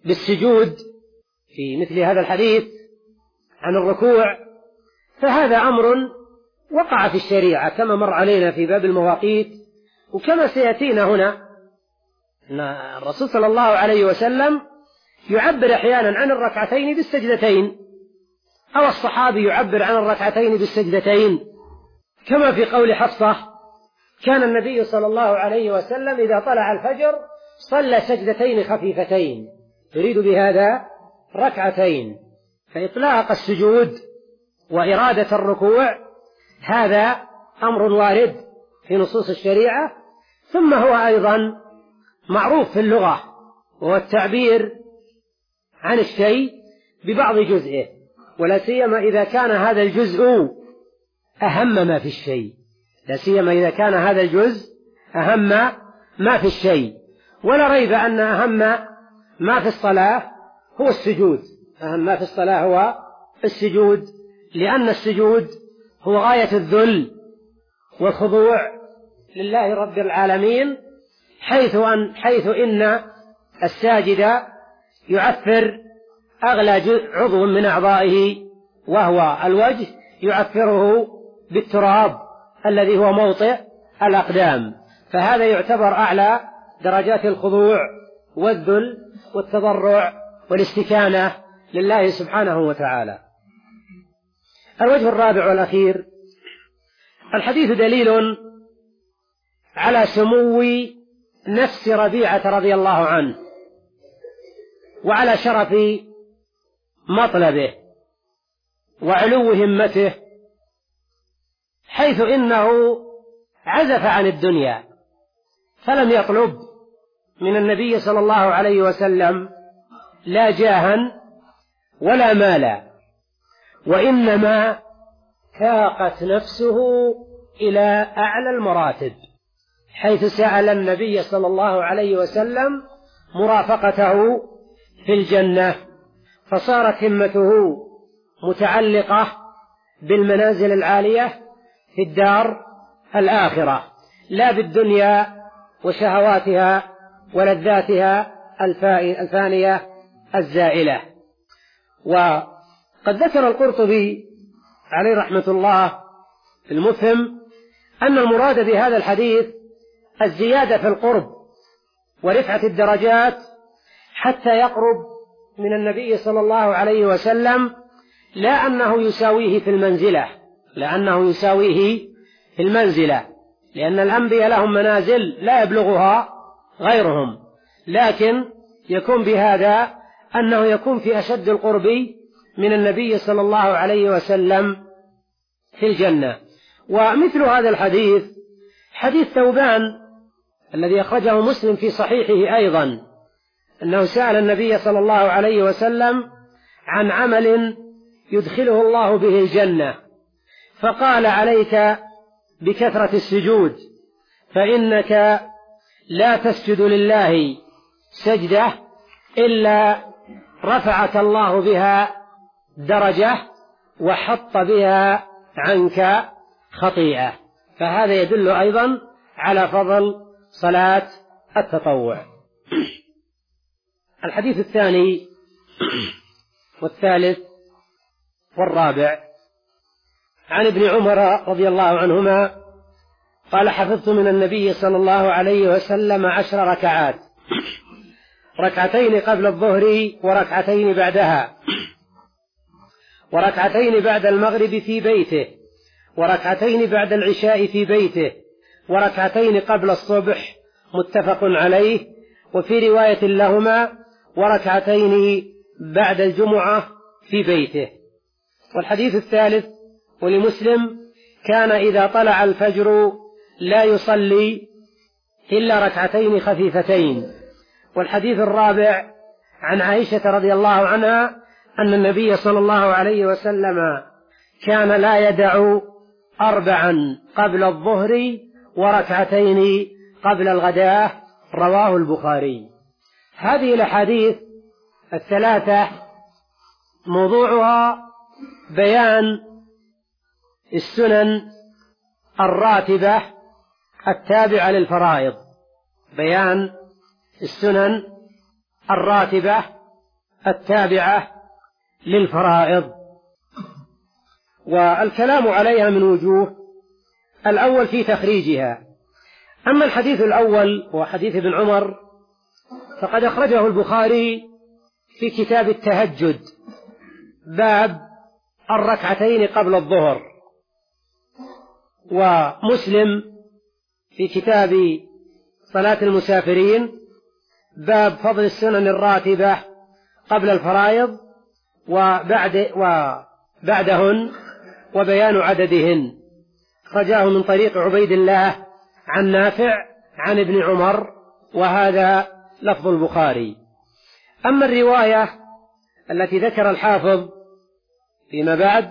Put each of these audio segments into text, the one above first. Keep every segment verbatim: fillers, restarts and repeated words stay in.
بالسجود في مثل هذا الحديث عن الركوع، فهذا أمر وقع في الشريعة كما مر علينا في باب المواقيت، وكما سيأتينا هنا أن الرسول صلى الله عليه وسلم يعبر أحيانا عن الركعتين بالسجدتين، أو الصحابي يعبر عن الركعتين بالسجدتين، كما في قول حفصة: كان النبي صلى الله عليه وسلم إذا طلع الفجر صلى سجدتين خفيفتين، يريد بهذا ركعتين. فإطلاق السجود وإرادة الركوع هذا أمر وارد في نصوص الشريعة، ثم هو أيضا معروف في اللغة، وهو التعبير عن الشيء ببعض جزئه، ولا سيما إذا كان هذا الجزء أهم ما في الشيء، لا سيما إذا كان هذا الجزء أهم ما في الشيء. ولا ريب أن أهم ما في الصلاة هو السجود، أهم ما في الصلاة هو السجود، لأن السجود هو غاية الذل والخضوع لله رب العالمين، حيث أن حيث إن الساجد يعفر أغلى عضو من أعضائه وهو الوجه، يعفره بالتراب الذي هو موطئ الأقدام، فهذا يعتبر أعلى درجات الخضوع والذل والتضرع والاستكانة لله سبحانه وتعالى. الوجه الرابع والأخير: الحديث دليل على سمو نفس ربيعة رضي الله عنه، وعلى شرف مطلبه وعلو همته، حيث إنه عزف عن الدنيا فلم يطلب من النبي صلى الله عليه وسلم لا جاها ولا مالا، وإنما تاقت نفسه إلى أعلى المراتب، حيث سأل النبي صلى الله عليه وسلم مرافقته في الجنة، فصارت همته متعلقة بالمنازل العالية في الدار الآخرة، لا بالدنيا وشهواتها ولذاتها الفانية الزائلة. وقد ذكر القرطبي عليه رحمة الله في المفهم أن المراد بهذا الحديث الزيادة في القرب ورفعة الدرجات حتى يقرب من النبي صلى الله عليه وسلم، لا أنه يساويه في المنزلة، لأنه يساويه في المنزلة، لأن الأنبياء لهم منازل لا يبلغها غيرهم، لكن يكون بهذا أنه يكون في أشد القرب من النبي صلى الله عليه وسلم في الجنة. ومثل هذا الحديث حديث ثوبان الذي أخرجه مسلم في صحيحه أيضا، أنه سأل النبي صلى الله عليه وسلم عن عمل يدخله الله به الجنة، فقال: عليك بكثرة السجود، فإنك لا تسجد لله سجدة إلا رفعك الله بها درجة وحط بها عنك خطيئة. فهذا يدل أيضا على فضل صلاة التطوع. الحديث الثاني والثالث والرابع عن ابن عمر رضي الله عنهما قال: حفظت من النبي صلى الله عليه وسلم عشر ركعات، ركعتين قبل الظهر وركعتين بعدها، وركعتين بعد المغرب في بيته، وركعتين بعد العشاء في بيته، وركعتين قبل الصبح، متفق عليه. وفي رواية لهما: وركعتين بعد الجمعة في بيته. والحديث الثالث ولمسلم: كان إذا طلع الفجر لا يصلي إلا ركعتين خفيفتين. والحديث الرابع عن عائشة رضي الله عنها أن النبي صلى الله عليه وسلم كان لا يدع أربعا قبل الظهر وركعتين قبل الغداة، رواه البخاري. هذه الأحاديث الثلاثة موضوعها بيان السنن الراتبة التابعة للفرائض، بيان السنن الراتبة التابعة للفرائض. والكلام عليها من وجوه: الأول في تخريجها. أما الحديث الأول هو حديث ابن عمر فقد أخرجه البخاري في كتاب التهجد باب الركعتين قبل الظهر، ومسلم في كتاب صلاة المسافرين باب فضل السنن الراتبة قبل الفرائض وبعد وبعدهن وبيان عددهن، أخرجاه من طريق عبيد الله عن نافع عن ابن عمر، وهذا لفظ البخاري. أما الرواية التي ذكر الحافظ فيما بعد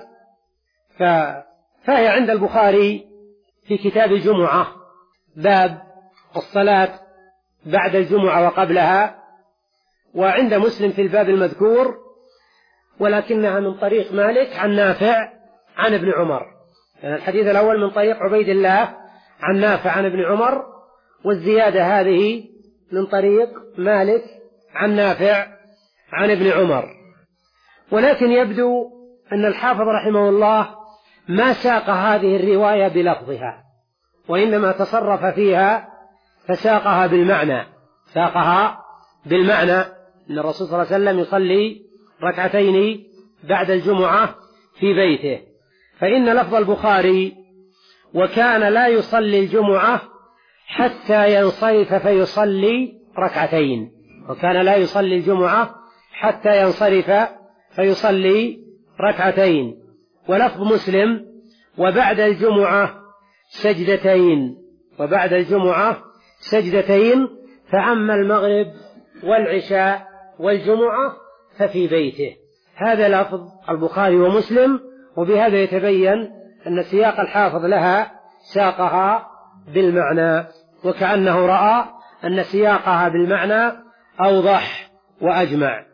فهي عند البخاري في كتاب الجمعة باب الصلاة بعد الجمعة وقبلها، وعند مسلم في الباب المذكور، ولكنها من طريق مالك عن نافع عن ابن عمر. يعني الحديث الأول من طريق عبيد الله عن نافع عن ابن عمر، والزيادة هذه من طريق مالك عن نافع عن ابن عمر. ولكن يبدو أن الحافظ رحمه الله ما ساق هذه الرواية بلفظها، وإنما تصرف فيها فساقها بالمعنى ساقها بالمعنى أن الرسول صلى الله عليه وسلم يصلي ركعتين بعد الجمعة في بيته. فإن لفظ البخاري: وكان لا يصلي الجمعة حتى ينصرف فيصلي ركعتين، وكان لا يصلي الجمعة حتى ينصرف فيصلي ركعتين. ولفظ مسلم: وبعد الجمعة سجدتين، وبعد الجمعة سجدتين، فأما المغرب والعشاء والجمعة ففي بيته. هذا لفظ البخاري ومسلم، وبهذا يتبين أن سياق الحافظ لها ساقها بالمعنى، وكأنه رأى أن سياقها بالمعنى أوضح وأجمع.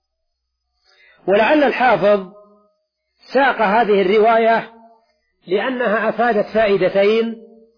ولعل الحافظ ساق هذه الرواية لأنها أفادت فائدتين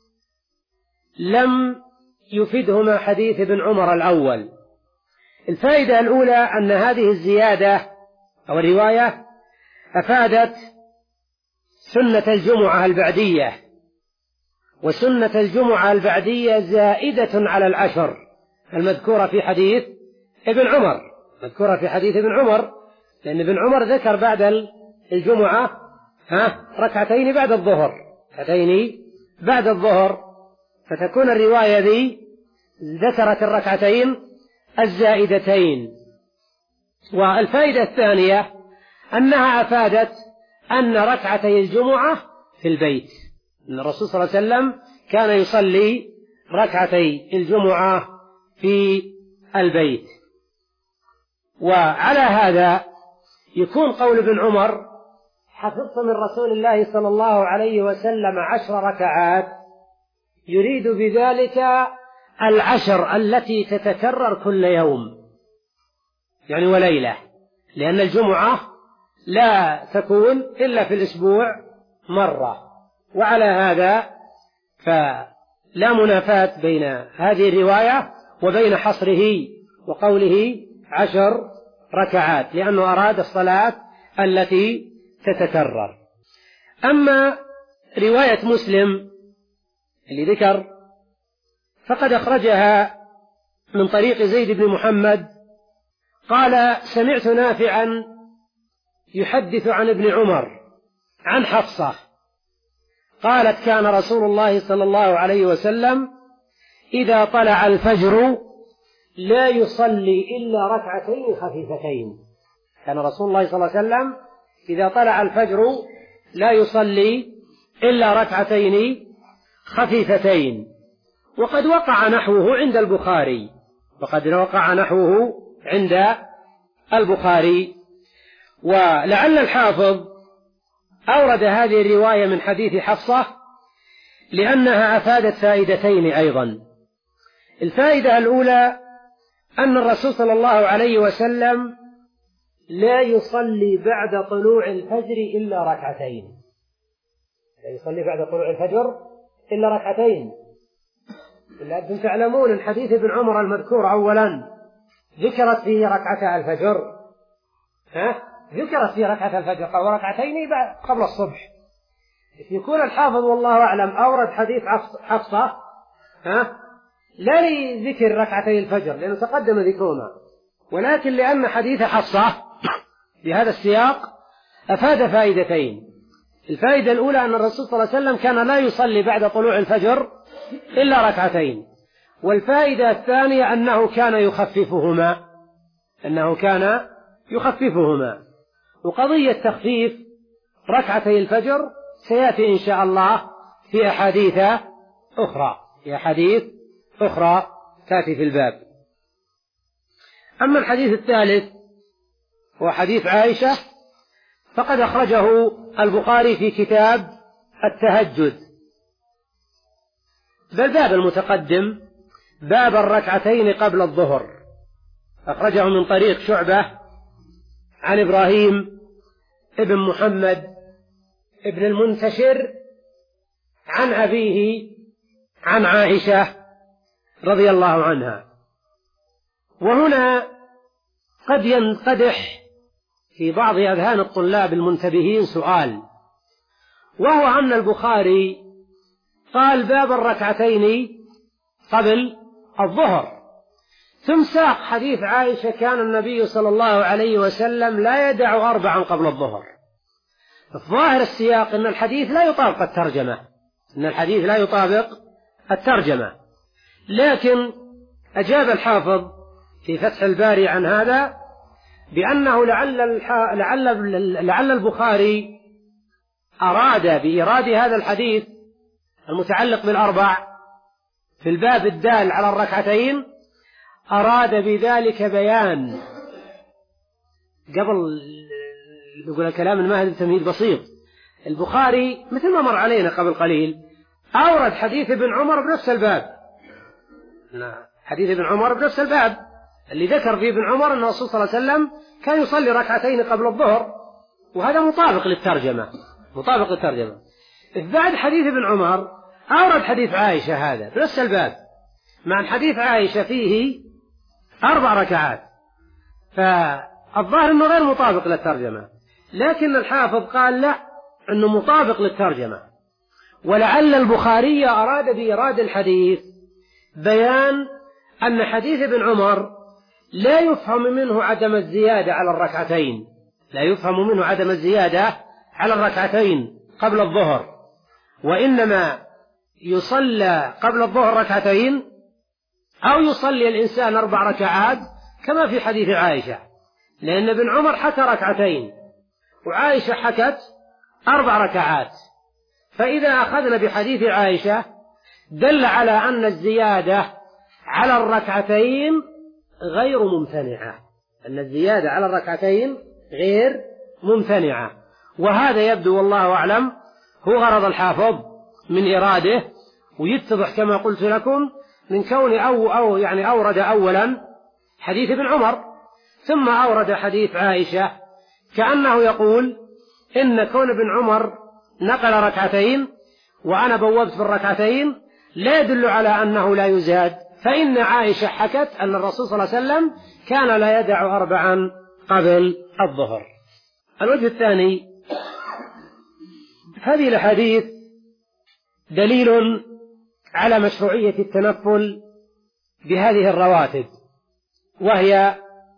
لم يفدهما حديث ابن عمر الأول. الفائدة الأولى أن هذه الزيادة أو الرواية أفادت سنة الجمعة البعدية، وسنة الجمعة البعدية زائدة على العشر المذكورة في حديث ابن عمر مذكورة في حديث ابن عمر لأن ابن عمر ذكر بعد الجمعة ها ركعتين بعد الظهر ركعتين بعد الظهر فتكون الرواية ذي ذكرت الركعتين الزائدتين. والفائدة الثانية أنها أفادت أن ركعتي الجمعة في البيت، أن الرسول صلى الله عليه وسلم كان يصلي ركعتي الجمعة في البيت. وعلى هذا يكون قول ابن عمر: حفظت من رسول الله صلى الله عليه وسلم عشر ركعات، يريد بذلك العشر التي تتكرر كل يوم يعني وليلة، لأن الجمعة لا تكون إلا في الأسبوع مرة. وعلى هذا فلا منافاة بين هذه الرواية وبين حصره وقوله عشر ركعات، لأنه أراد الصلاة التي تتكرر. أما رواية مسلم اللي ذكر فقد أخرجها من طريق زيد بن محمد قال: سمعت نافعا يحدث عن ابن عمر عن حفصة قالت: كان رسول الله صلى الله عليه وسلم إذا طلع الفجر لا يصلي إلا ركعتين خفيفتين. كان رسول الله صلى الله عليه وسلم إذا طلع الفجر لا يصلي إلا ركعتين خفيفتين. وقد وقع نحوه عند البخاري وقد وقع نحوه عند البخاري. ولعل الحافظ أورد هذه الرواية من حديث حفصة لأنها أفادت فائدتين أيضا. الفائدة الأولى أن الرسول صلى الله عليه وسلم لا يصلي بعد طلوع الفجر إلا ركعتين لا يصلي بعد طلوع الفجر إلا ركعتين. إلا أنتم تعلمون الحديث ابن عمر المذكور أولا ذكرت فيه ركعتا الفجر، ها ذكرت في ركعة الفجر وركعتين قبل الصبح. يكون الحافظ والله أعلم أورد حديث حفصة ها لا لذكر ركعتي الفجر لأنه تقدم ذكرهما، ولكن لأن حديث حفصة بهذا السياق أفاد فائدتين. الفائدة الأولى أن الرسول صلى الله عليه وسلم كان لا يصلي بعد طلوع الفجر إلا ركعتين، والفائدة الثانية أنه كان يخففهما أنه كان يخففهما وقضية تخفيف ركعتي الفجر سيأتي إن شاء الله في أحاديث أخرى في أحاديث أخرى تأتي في الباب. أما الحديث الثالث هو حديث عائشة فقد أخرجه البخاري في كتاب التهجد، بل باب المتقدم باب الركعتين قبل الظهر، أخرجه من طريق شعبة عن إبراهيم ابن محمد ابن المنتشر عن أبيه عن عائشة رضي الله عنها. وهنا قد ينقدح في بعض أذهان الطلاب المنتبهين سؤال، وهو أن البخاري قال باب الركعتين قبل الظهر، ثم ساق حديث عائشة كان النبي صلى الله عليه وسلم لا يدع أربعا قبل الظهر. الظاهر السياق أن الحديث لا يطابق الترجمة أن الحديث لا يطابق الترجمة لكن أجاب الحافظ في فتح الباري عن هذا بأنه لعل, لعل, لعل البخاري أراد بإيراد هذا الحديث المتعلق بالأربع في الباب الدال على الركعتين أراد بذلك بيان قبل نقول الكلام الماهر تمهيد بسيط. البخاري مثل ما مر علينا قبل قليل أورد حديث ابن عمر بنفس الباب حديث ابن عمر بنفس الباب اللي ذكر فيه ابن عمر أن الرسول صلى الله عليه وسلم كان يصلي ركعتين قبل الظهر، وهذا مطابق للترجمة مطابق للترجمة. بعد حديث ابن عمر أورد حديث عائشة هذا بنفس الباب، مع حديث عائشة فيه أربع ركعات، فالظاهر أنه غير مطابق للترجمة، لكن الحافظ قال لا أنه مطابق للترجمة. ولعل البخاري أراد بإيراد الحديث بيان أن حديث ابن عمر لا يفهم منه عدم الزيادة على الركعتين لا يفهم منه عدم الزيادة على الركعتين قبل الظهر، وإنما يصلى قبل الظهر ركعتين أو يصلي الإنسان أربع ركعات كما في حديث عائشة، لأن ابن عمر حكى ركعتين وعائشة حكت أربع ركعات، فإذا أخذنا بحديث عائشة دل على أن الزيادة على الركعتين غير ممتنعة أن الزيادة على الركعتين غير ممتنعة. وهذا يبدو والله أعلم هو غرض الحافظ من إراده، ويتضح كما قلت لكم من كون أو, أو يعني أورد أولا حديث ابن عمر ثم أورد حديث عائشة، كأنه يقول إن كون ابن عمر نقل ركعتين وأنا بوبت بالركعتين لا يدل على أنه لا يزاد، فإن عائشة حكت أن الرسول صلى الله عليه وسلم كان لا يدع أربعا قبل الظهر. الوجه الثاني، هذه الحديث دليل على مشروعية التنفل بهذه الرواتب، وهي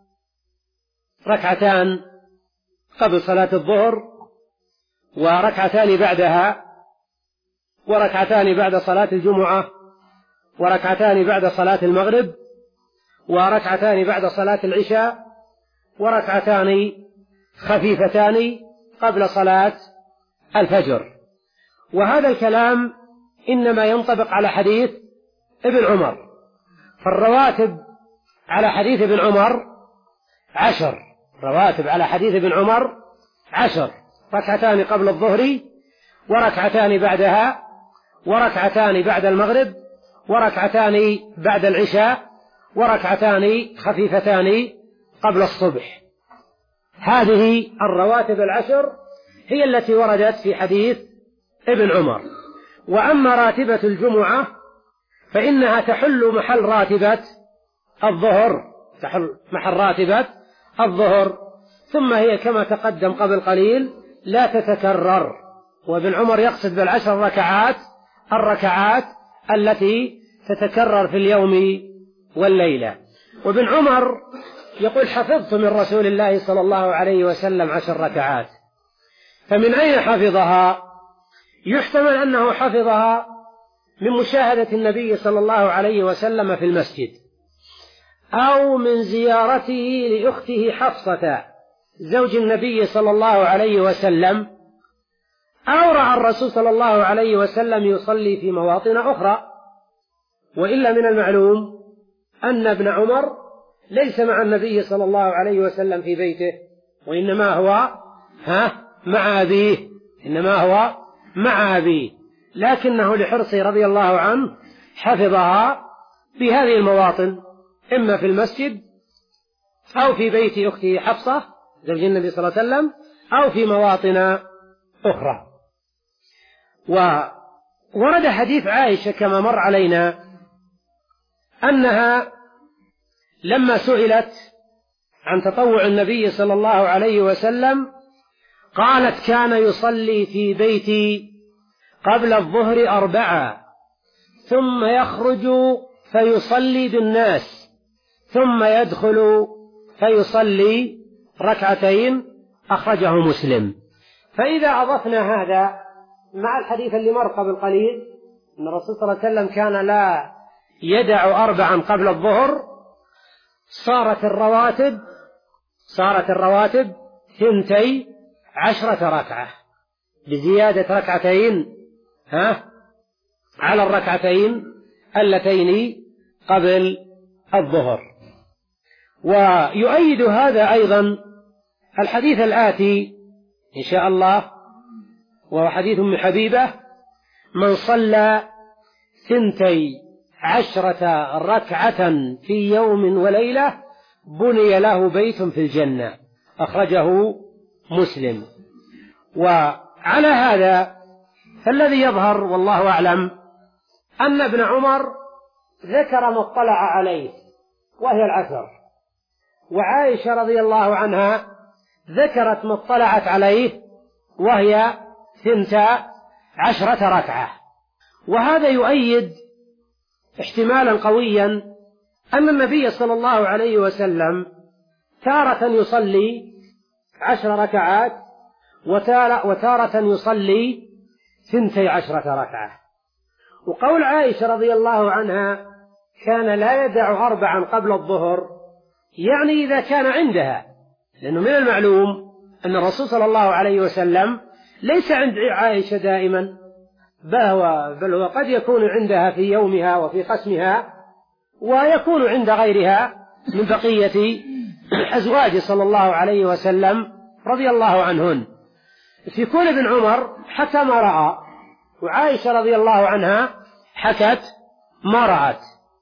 ركعتان قبل صلاة الظهر وركعتان بعدها وركعتان بعد صلاة الجمعة وركعتان بعد صلاة المغرب وركعتان بعد صلاة العشاء وركعتان خفيفتان قبل صلاة الفجر. وهذا الكلام إنما ينطبق على حديث ابن عمر، فالرواتب على حديث ابن عمر عشر رواتب على حديث ابن عمر عشر ركعتان قبل الظهر وركعتان بعدها وركعتان بعد المغرب وركعتان بعد العشاء وركعتان خفيفتان قبل الصبح. هذه الرواتب العشر هي التي وردت في حديث ابن عمر. وأما راتبة الجمعة فإنها تحل محل راتبة الظهر تحل محل راتبة الظهر ثم هي كما تقدم قبل قليل لا تتكرر. وابن عمر يقصد بالعشر ركعات الركعات التي تتكرر في اليوم والليلة. وابن عمر يقول حفظت من رسول الله صلى الله عليه وسلم عشر ركعات. فمن أين حفظها؟ يحتمل أنه حفظها من مشاهدة النبي صلى الله عليه وسلم في المسجد، أو من زيارته لأخته حفصة زوج النبي صلى الله عليه وسلم، أو رأى الرسول صلى الله عليه وسلم يصلي في مواطن أخرى. وإلا من المعلوم أن ابن عمر ليس مع النبي صلى الله عليه وسلم في بيته، وإنما هو ها مع أبيه إنما هو مع أبيه لكنه لحرصه رضي الله عنه حفظها في هذه المواطن، إما في المسجد أو في بيت أخته حفصة زوج النبي صلى الله عليه وسلم، أو في مواطن أخرى. وورد حديث عائشة كما مر علينا أنها لما سئلت عن تطوع النبي صلى الله عليه وسلم قالت كان يصلي في بيتي قبل الظهر أربعة ثم يخرج فيصلي بالناس ثم يدخل فيصلي ركعتين، أخرجه مسلم. فإذا أضفنا هذا مع الحديث اللي مر قبل قليل أن الرسول صلى الله عليه وسلم كان لا يدع أربعا قبل الظهر، صارت الرواتب صارت الرواتب ثنتي عشرة ركعة بزيادة ركعتين ها على الركعتين اللتين قبل الظهر. ويؤيد هذا أيضا الحديث الآتي إن شاء الله، وهو حديث أم حبيبة: من صلى ثنتي عشرة ركعة في يوم وليلة بني له بيت في الجنة، أخرجه مسلم. وعلى هذا فالذي يظهر والله أعلم أن ابن عمر ذكر ما اطلع عليه وهي العشر، وعائشة رضي الله عنها ذكرت ما اطلعت عليه وهي ثنتا عشرة ركعة. وهذا يؤيد احتمالا قويا أن النبي صلى الله عليه وسلم تارة يصلي عشر ركعات وتارة يصلي ثنتي عشرة ركعة. وقول عائشة رضي الله عنها كان لا يدع أربعا قبل الظهر يعني إذا كان عندها، لأنه من المعلوم أن الرسول صلى الله عليه وسلم ليس عند عائشة دائما، بل هو قد يكون عندها في يومها وفي قسمها، ويكون عند غيرها من بقية أزواجه صلى الله عليه وسلم رضي الله عنهن. في كون ابن عمر حكى ما رأى، وعائشة رضي الله عنها حكت ما رأت.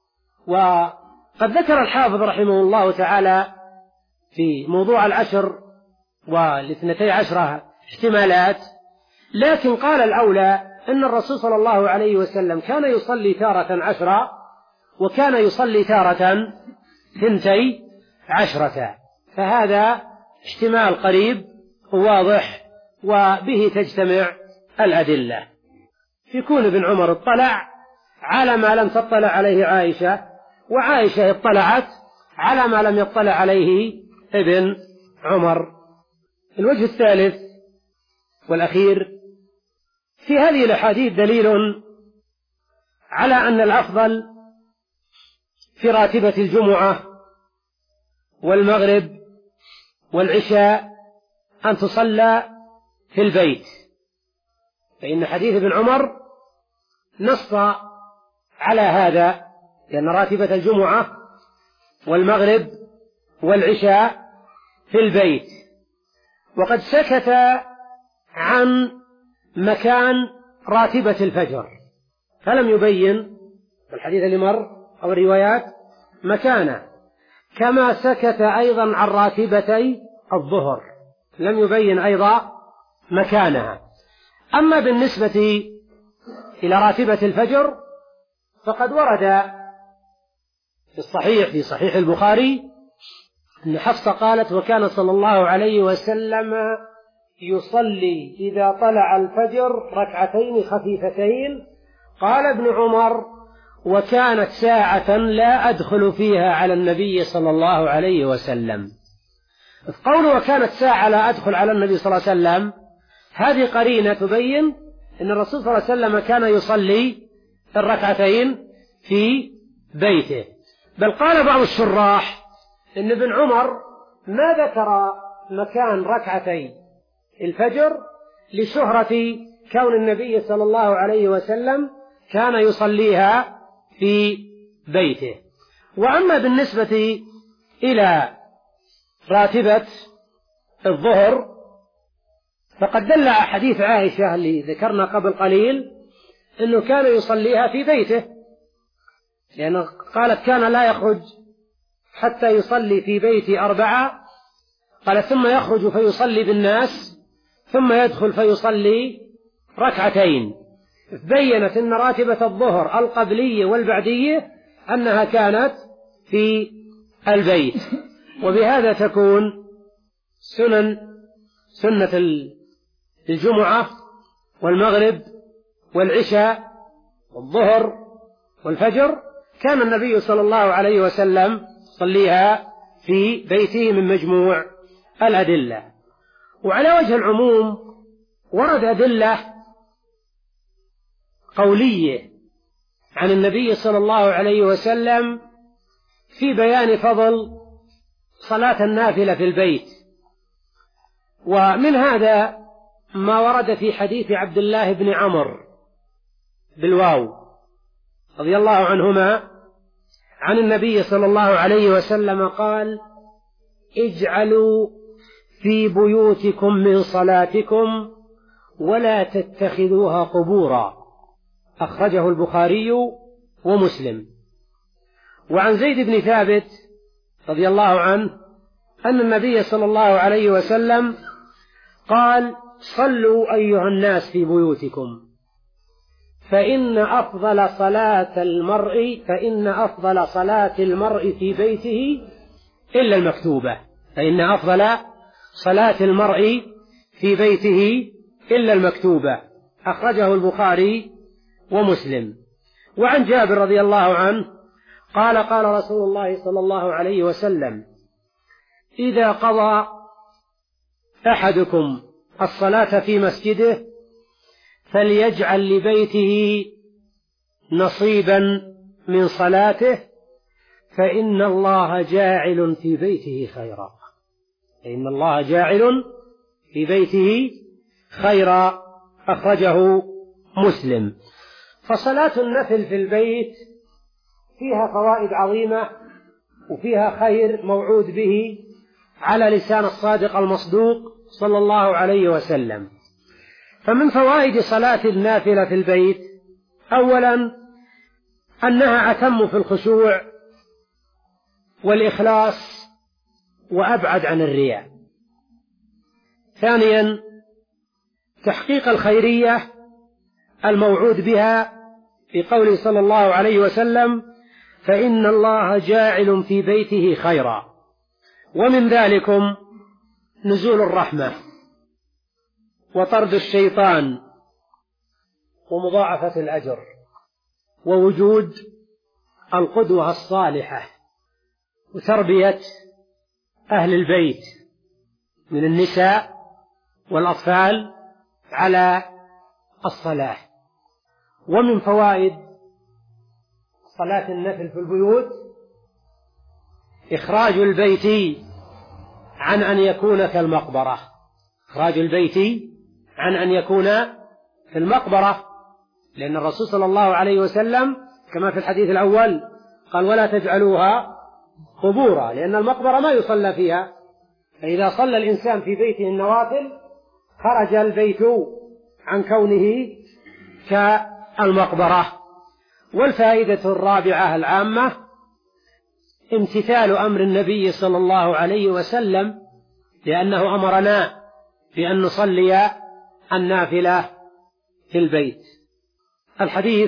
وقد ذكر الحافظ رحمه الله تعالى في موضوع العشر والاثنتي عشرة احتمالات، لكن قال الأولى أن الرسول صلى الله عليه وسلم كان يصلي تارة عشرة وكان يصلي تارة ثنتي عشرة، فهذا احتمال قريب وواضح وبه تجتمع الأدلة. في كون ابن عمر اطلع على ما لم تطلع عليه عائشة، وعائشة اطلعت على ما لم يطلع عليه ابن عمر. الوجه الثالث والأخير: في هذه الأحاديث دليل على أن الأفضل في راتبة الجمعة والمغرب والعشاء أن تصلى في البيت، فإن حديث ابن عمر نص على هذا، لأن راتبة الجمعة والمغرب والعشاء في البيت. وقد سكت عن مكان راتبة الفجر فلم يبين في الحديث اللي مر أو الروايات مكانه، كما سكت أيضا عن راتبتي الظهر لم يبين أيضا مكانها. أما بالنسبة إلى راتبة الفجر فقد ورد في الصحيح في صحيح البخاري أن حفصة قالت: وكان صلى الله عليه وسلم يصلي إذا طلع الفجر ركعتين خفيفتين. قال ابن عمر: وكانت ساعة لا أدخل فيها على النبي صلى الله عليه وسلم. قوله وكانت ساعة لا أدخل على النبي صلى الله عليه وسلم هذه قرينة تبين أن الرسول صلى الله عليه وسلم كان يصلي الركعتين في بيته. بل قال بعض الشراح أن ابن عمر ما ذكر مكان ركعتي الفجر لشهرة كون النبي صلى الله عليه وسلم كان يصليها في بيته. وأما بالنسبة إلى راتبة الظهر فقد دل حديث عائشة اللي ذكرنا قبل قليل أنه كان يصليها في بيته، لأنه قالت كان لا يخرج حتى يصلي في بيتي أربعة، قال ثم يخرج فيصلي بالناس ثم يدخل فيصلي ركعتين. بينت أن راتبة الظهر القبلية والبعدية أنها كانت في البيت. وبهذا تكون سنن سنة الجمعة والمغرب والعشاء والظهر والفجر كان النبي صلى الله عليه وسلم يصليها في بيته من مجموع الأدلة. وعلى وجه العموم ورد أدلة قولية عن النبي صلى الله عليه وسلم في بيان فضل صلاة النافلة في البيت. ومن هذا ما ورد في حديث عبد الله بن عمرو بالواو رضي الله عنهما عن النبي صلى الله عليه وسلم قال: اجعلوا في بيوتكم من صلاتكم ولا تتخذوها قبورا، أخرجه البخاري ومسلم. وعن زيد بن ثابت رضي الله عنه أن النبي صلى الله عليه وسلم قال: صلوا أيها الناس في بيوتكم فإن أفضل صلاة المرء فإن أفضل صلاة المرء في بيته إلا المكتوبة فإن أفضل صلاة المرء في بيته إلا المكتوبة، أخرجه البخاري ومسلم. وعن جابر رضي الله عنه قال: قال رسول الله صلى الله عليه وسلم: إذا قضى أحدكم الصلاة في مسجده فليجعل لبيته نصيبا من صلاته فإن الله جاعل في بيته خيرا فإن الله جاعل في بيته خيرا، أخرجه مسلم. فصلاة النفل في البيت فيها فوائد عظيمة وفيها خير موعود به على لسان الصادق المصدوق صلى الله عليه وسلم. فمن فوائد صلاة النافلة في البيت أولا أنها أتم في الخشوع والإخلاص وأبعد عن الرياء. ثانيا تحقيق الخيرية الموعود بها في قوله صلى الله عليه وسلم: فإن الله جاعل في بيته خيرا. ومن ذلكم نزول الرحمة وطرد الشيطان ومضاعفة الأجر ووجود القدوة الصالحة وتربية أهل البيت من النساء والأطفال على الصلاة. ومن فوائد صلاة النفل في البيوت إخراج البيت عن أن يكون كالمقبرة إخراج البيت عن أن يكون في المقبرة، لأن الرسول صلى الله عليه وسلم كما في الحديث الأول قال: ولا تجعلوها قبورا، لأن المقبرة ما يصلى فيها، فإذا صلى الإنسان في بيته النوافل خرج البيت عن كونه كالمقبرة. والفائدة الرابعة العامة امتثال أمر النبي صلى الله عليه وسلم، لأنه أمرنا بأن نصلي النافلة في البيت. الحديث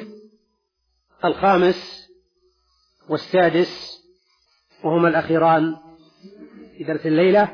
الخامس والسادس وهما الأخيران في درس الليلة،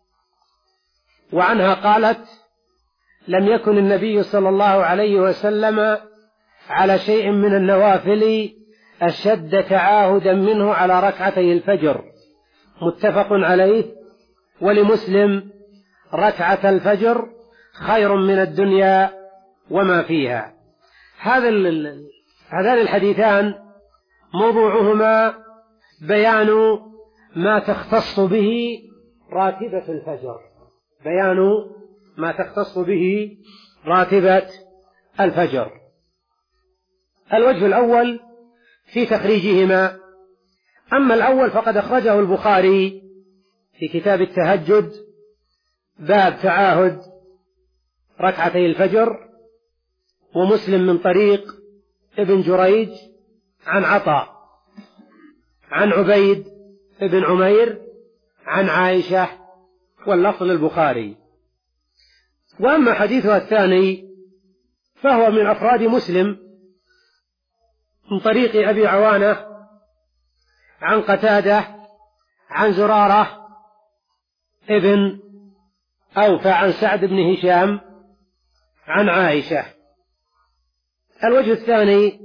وعنها قالت: لم يكن النبي صلى الله عليه وسلم على شيء من النوافل أشد تعاهدا منه على ركعتي الفجر، متفق عليه. ولمسلم: ركعة الفجر خير من الدنيا وما فيها. هذا هذان الحديثان موضوعهما بيان ما تختص به راتبة الفجر، بيان ما تختص به راتبة الفجر. الوجه الأول في تخريجهما. أما الأول فقد أخرجه البخاري في كتاب التهجد باب تعاهد ركعتي الفجر، ومسلم من طريق ابن جريج عن عطاء عن عبيد ابن عمير عن عائشة، واللفظ للبخاري. وأما حديثها الثاني فهو من أفراد مسلم من طريق أبي عوانة عن قتادة عن زرارة ابن أوفى عن سعد بن هشام عن عائشة. الوجه الثاني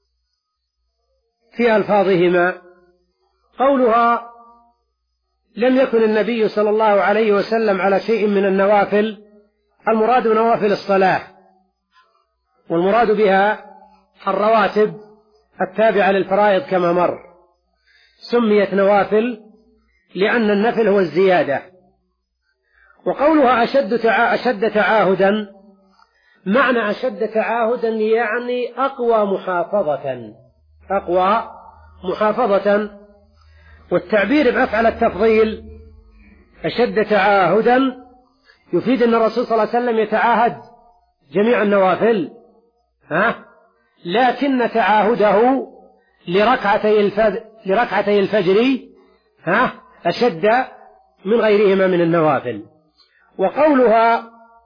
في ألفاظهما: قولها: لم يكن النبي صلى الله عليه وسلم على شيء من النوافل، المراد نوافل الصلاة، والمراد بها الرواتب التابعة للفرائض كما مر. سميت نوافل لأن النفل هو الزيادة. وقولها أشد تعا أشد تعاهدا، معنى أشد تعاهدا يعني أقوى محافظة، أقوى محافظة. والتعبير بأفعل التفضيل أشد تعاهدا يفيد أن الرسول صلى الله عليه وسلم يتعاهد جميع النوافل، ها؟ لكن تعاهده لركعتي الفجر, لركعتي الفجر ها أشد من غيرهما من النوافل. وقولها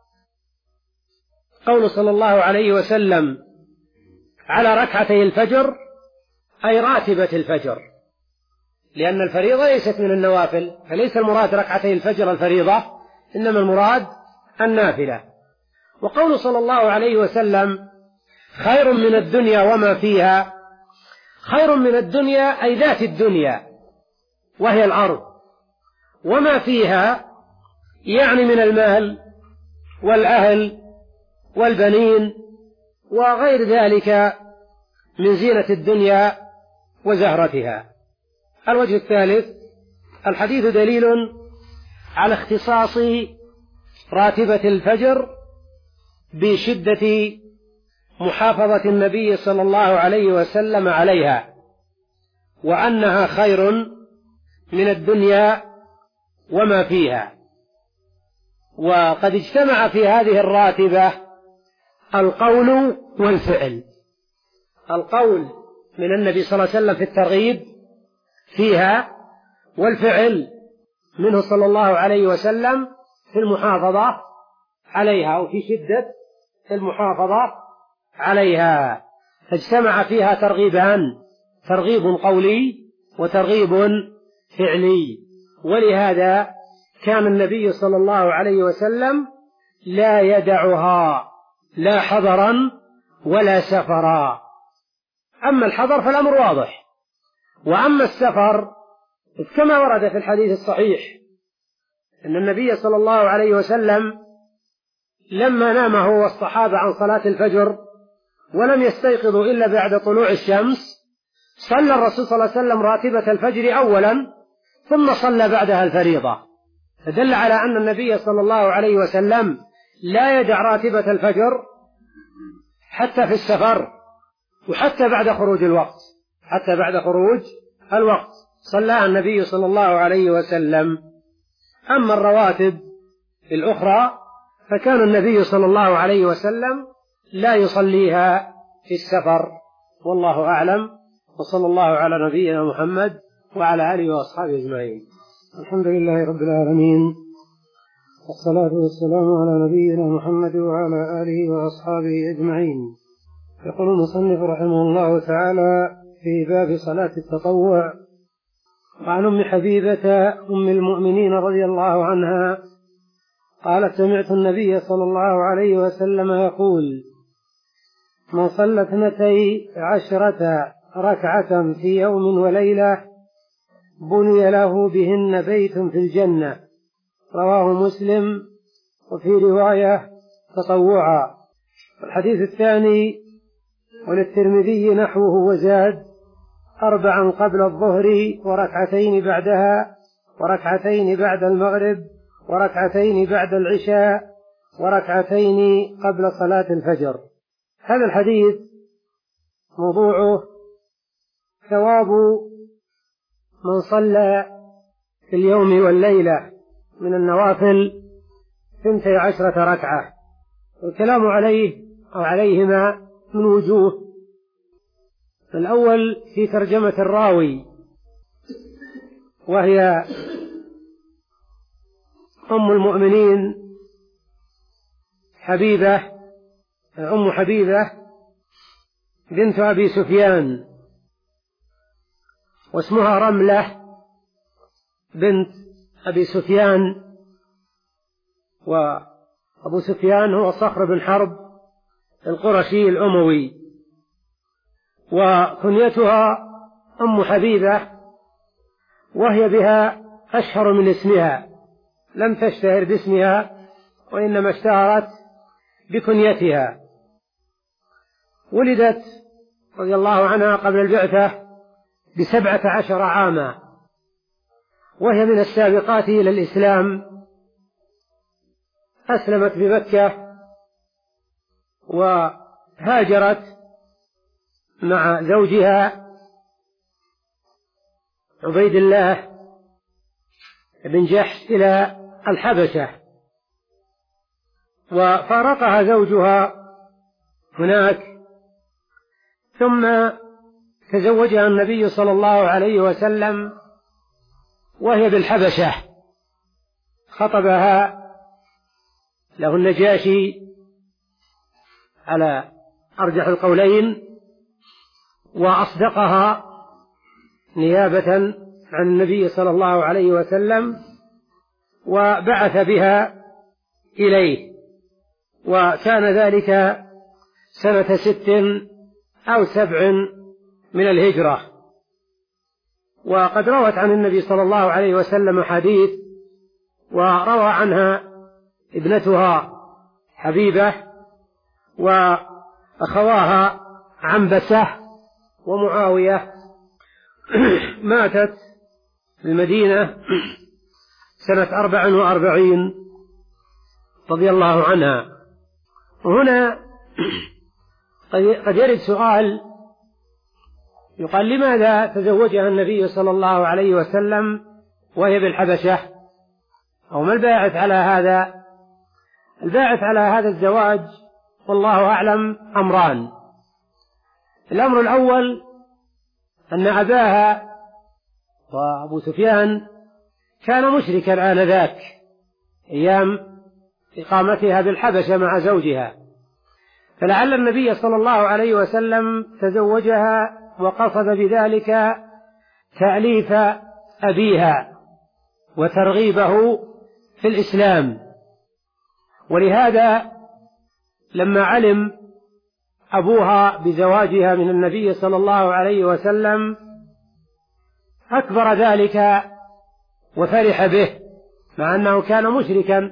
قول صلى الله عليه وسلم على ركعتي الفجر أي راتبة الفجر، لأن الفريضة ليست من النوافل، فليس المراد ركعتي الفجر الفريضة، إنما المراد النافلة. وقول صلى الله عليه وسلم خير من الدنيا وما فيها، خير من الدنيا أي ذات الدنيا وهي الأرض، وما فيها يعني من المال والأهل والبنين وغير ذلك من زينة الدنيا وزهرتها. الوجه الثالث: الحديث دليل على اختصاص راتبة الفجر بشدة محافظة النبي صلى الله عليه وسلم عليها، وأنها خير من الدنيا وما فيها. وقد اجتمع في هذه الراتبة القول والفعل. القول من النبي صلى الله عليه وسلم في الترغيب فيها، والفعل منه صلى الله عليه وسلم في المحافظة عليها وفي شدة المحافظة عليها. فاجتمع فيها ترغيبان: ترغيب قولي وترغيب فعلي. ولهذا كان النبي صلى الله عليه وسلم لا يدعها لا حضرا ولا سفرا. أما الحضر فالأمر واضح، وأما السفر كما ورد في الحديث الصحيح أن النبي صلى الله عليه وسلم لما نام هو والصحابة عن صلاة الفجر ولم يستيقظوا إلا بعد طلوع الشمس، صلى الرسول صلى الله عليه وسلم راتبة الفجر أولا ثم صلى بعدها الفريضة، فدل على أن النبي صلى الله عليه وسلم لا يدع راتبة الفجر حتى في السفر وحتى بعد خروج الوقت، حتى بعد خروج الوقت صلى النبي صلى الله عليه وسلم. أما الرواتب الأخرى فكان النبي صلى الله عليه وسلم لا يصليها في السفر، والله أعلم. وصلى الله على نبينا محمد وعلى آله وأصحابه أجمعين. الحمد لله رب العالمين، والصلاة والسلام على نبينا محمد وعلى آله وأصحابه أجمعين. يقول المصنف رحمه الله تعالى في باب صلاة التطوع: وعن أم حبيبة أم المؤمنين رضي الله عنها قالت سمعت النبي صلى الله عليه وسلم يقول من صلى اثنتي عشرة ركعة في يوم وليلة بني له بهن بيت في الجنة. رواه مسلم، وفي رواية تطوعا. الحديث الثاني وللترمذي نحوه وزاد أربعا قبل الظهر وركعتين بعدها وركعتين بعد المغرب وركعتين بعد العشاء وركعتين قبل صلاة الفجر. هذا الحديث موضوعه ثواب من صلى في اليوم والليلة من النوافل ثنتي عشرة ركعة. والكلام عليه أو عليهما من وجوه. الأول في ترجمة الراوي، وهي أم المؤمنين حبيبة أم حبيبة بنت أبي سفيان، واسمها رملة بنت أبي سفيان، وأبو سفيان هو صخر بن حرب القرشي الأموي، وكنيتها أم حبيبة، وهي بها أشهر من اسمها، لم تشتهر باسمها وإنما اشتهرت بكنيتها. ولدت رضي الله عنها قبل البعثة بسبعة عشر عاما، وهي من السابقات إلى الإسلام. أسلمت بمكة وهاجرت مع زوجها عبيد الله بن جحش إلى الحبشة، وفارقها زوجها هناك، ثم تزوجها النبي صلى الله عليه وسلم وهي بالحبشة، خطبها له النجاشي على أرجح القولين، وأصدقها نيابة عن النبي صلى الله عليه وسلم، وبعث بها إليه، وكان ذلك سنة ست أو سبع من الهجرة. وقد روت عن النبي صلى الله عليه وسلم حديث، وروى عنها ابنتها حبيبة وأخواها عنبسة ومعاوية. ماتت في المدينة سنة أربع وأربعين رضي الله عنها. وهنا قد يرد سؤال، يقال لماذا تزوجها النبي صلى الله عليه وسلم وهي بالحبشة، أو ما الباعث على هذا؟ الباعث على هذا الزواج والله أعلم أمران. الأمر الأول أن أباها وأبو سفيان كان مشركا آنذاك أيام إقامتها بالحبشة مع زوجها، فلعل النبي صلى الله عليه وسلم تزوجها وقصد بذلك تأليف أبيها وترغيبه في الإسلام. ولهذا لما علم أبوها بزواجها من النبي صلى الله عليه وسلم أكبر ذلك وفرح به، مع أنه كان مشركا.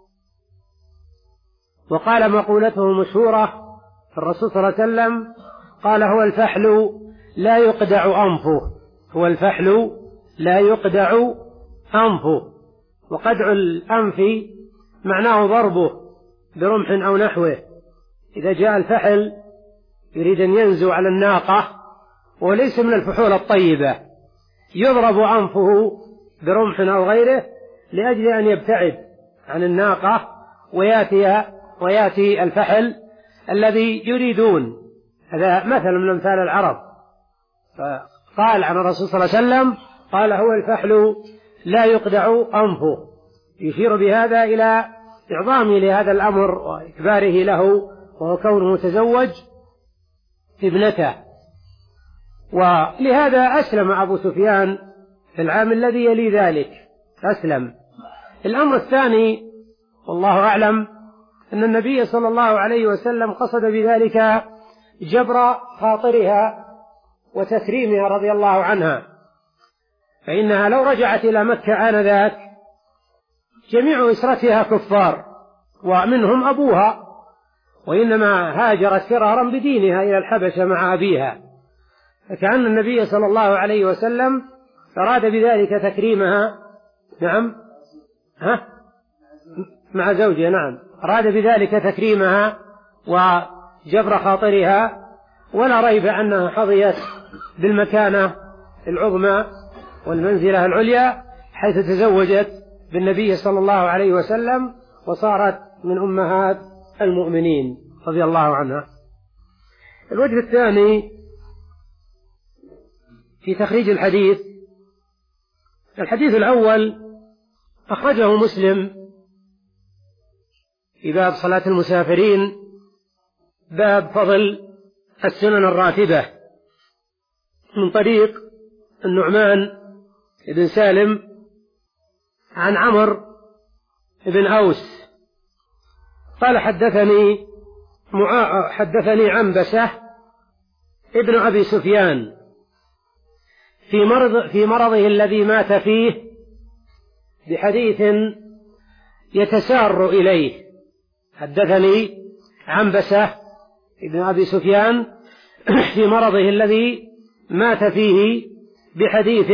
وقال مقولته المشهورة في الرسول صلى الله عليه وسلم، قال هو الفحل لا يقدع أنفه، هو الفحل لا يقدع أنفه. وقدع الأنف معناه ضربه برمح أو نحوه. إذا جاء الفحل يريد أن ينزو على الناقة وليس من الفحول الطيبة، يضرب أنفه برمح أو غيره لأجل أن يبتعد عن الناقة ويأتي, ويأتي الفحل الذي يريدون. هذا مثل من أمثال العرب. فقال عن الرسول صلى الله عليه وسلم، قال هو الفحل لا يقدع أنفه، يشير بهذا إلى إعظامه لهذا الأمر وإكباره له، وهو كونه متزوج ابنته. ولهذا أسلم أبو سفيان في العام الذي يلي ذلك أسلم. الأمر الثاني والله أعلم أن النبي صلى الله عليه وسلم قصد بذلك جبر خاطرها وتكريمها رضي الله عنها، فإنها لو رجعت إلى مكة آنذاك جميع أسرتها كفار ومنهم أبوها، وإنما هاجرت فرارا بدينها إلى الحبشة مع أبيها، فكأن النبي صلى الله عليه وسلم أراد بذلك تكريمها. نعم ها مع زوجها. نعم أراد بذلك تكريمها وجبر خاطرها، ولا ريب أنها حظيت بالمكانة العظمى والمنزلة العليا حيث تزوجت بالنبي صلى الله عليه وسلم وصارت من أمهات المؤمنين رضي الله عنها. الوجه الثاني في تخريج الحديث، الحديث الأول أخرجه مسلم في باب صلاة المسافرين، باب فضل السنن الراتبة، من طريق النعمان بن سالم عن عمرو بن أوس قال حدثني معا... حدثني عنبسة ابن أبي سفيان في مرض في مرضه الذي مات فيه بحديث يتسار إليه. حدثني عنبسة ابن أبي سفيان في مرضه الذي مات فيه بحديث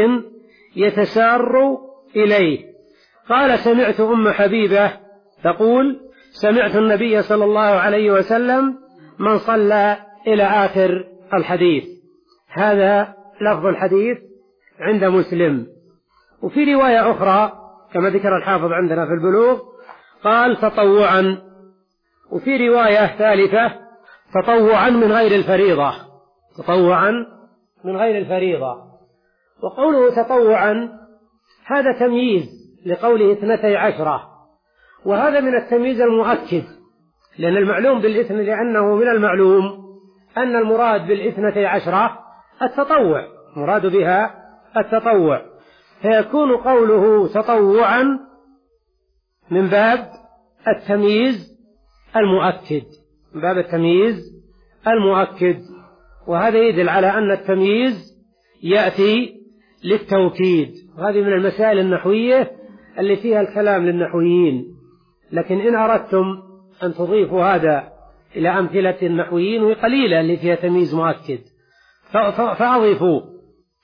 يتسار إليه قال سمعت أم حبيبة تقول سمعت النبي صلى الله عليه وسلم من صلى إلى آخر الحديث. هذا لفظ الحديث عند مسلم. وفي رواية أخرى كما ذكر الحافظ عندنا في البلوغ قال تطوعا، وفي رواية ثالثة تطوعا من غير الفريضة، تطوعا من غير الفريضة. وقوله تطوعا هذا تمييز لقوله اثنتي عشرة، وهذا من التمييز المؤكد، لأن المعلوم بالإثم لأنه من المعلوم أن المراد بالاثنتي عشرة التطوع، مراد بها التطوع، فيكون قوله تطوعا من باب التمييز المؤكد، من باب التمييز المؤكد. وهذا يدل على أن التمييز يأتي للتوكيد، وهذه من المسائل النحوية اللي فيها الكلام للنحويين، لكن إن أردتم أن تضيفوا هذا إلى أمثلة النحويين وقليلة اللي فيها تمييز مؤكد فأضيفوه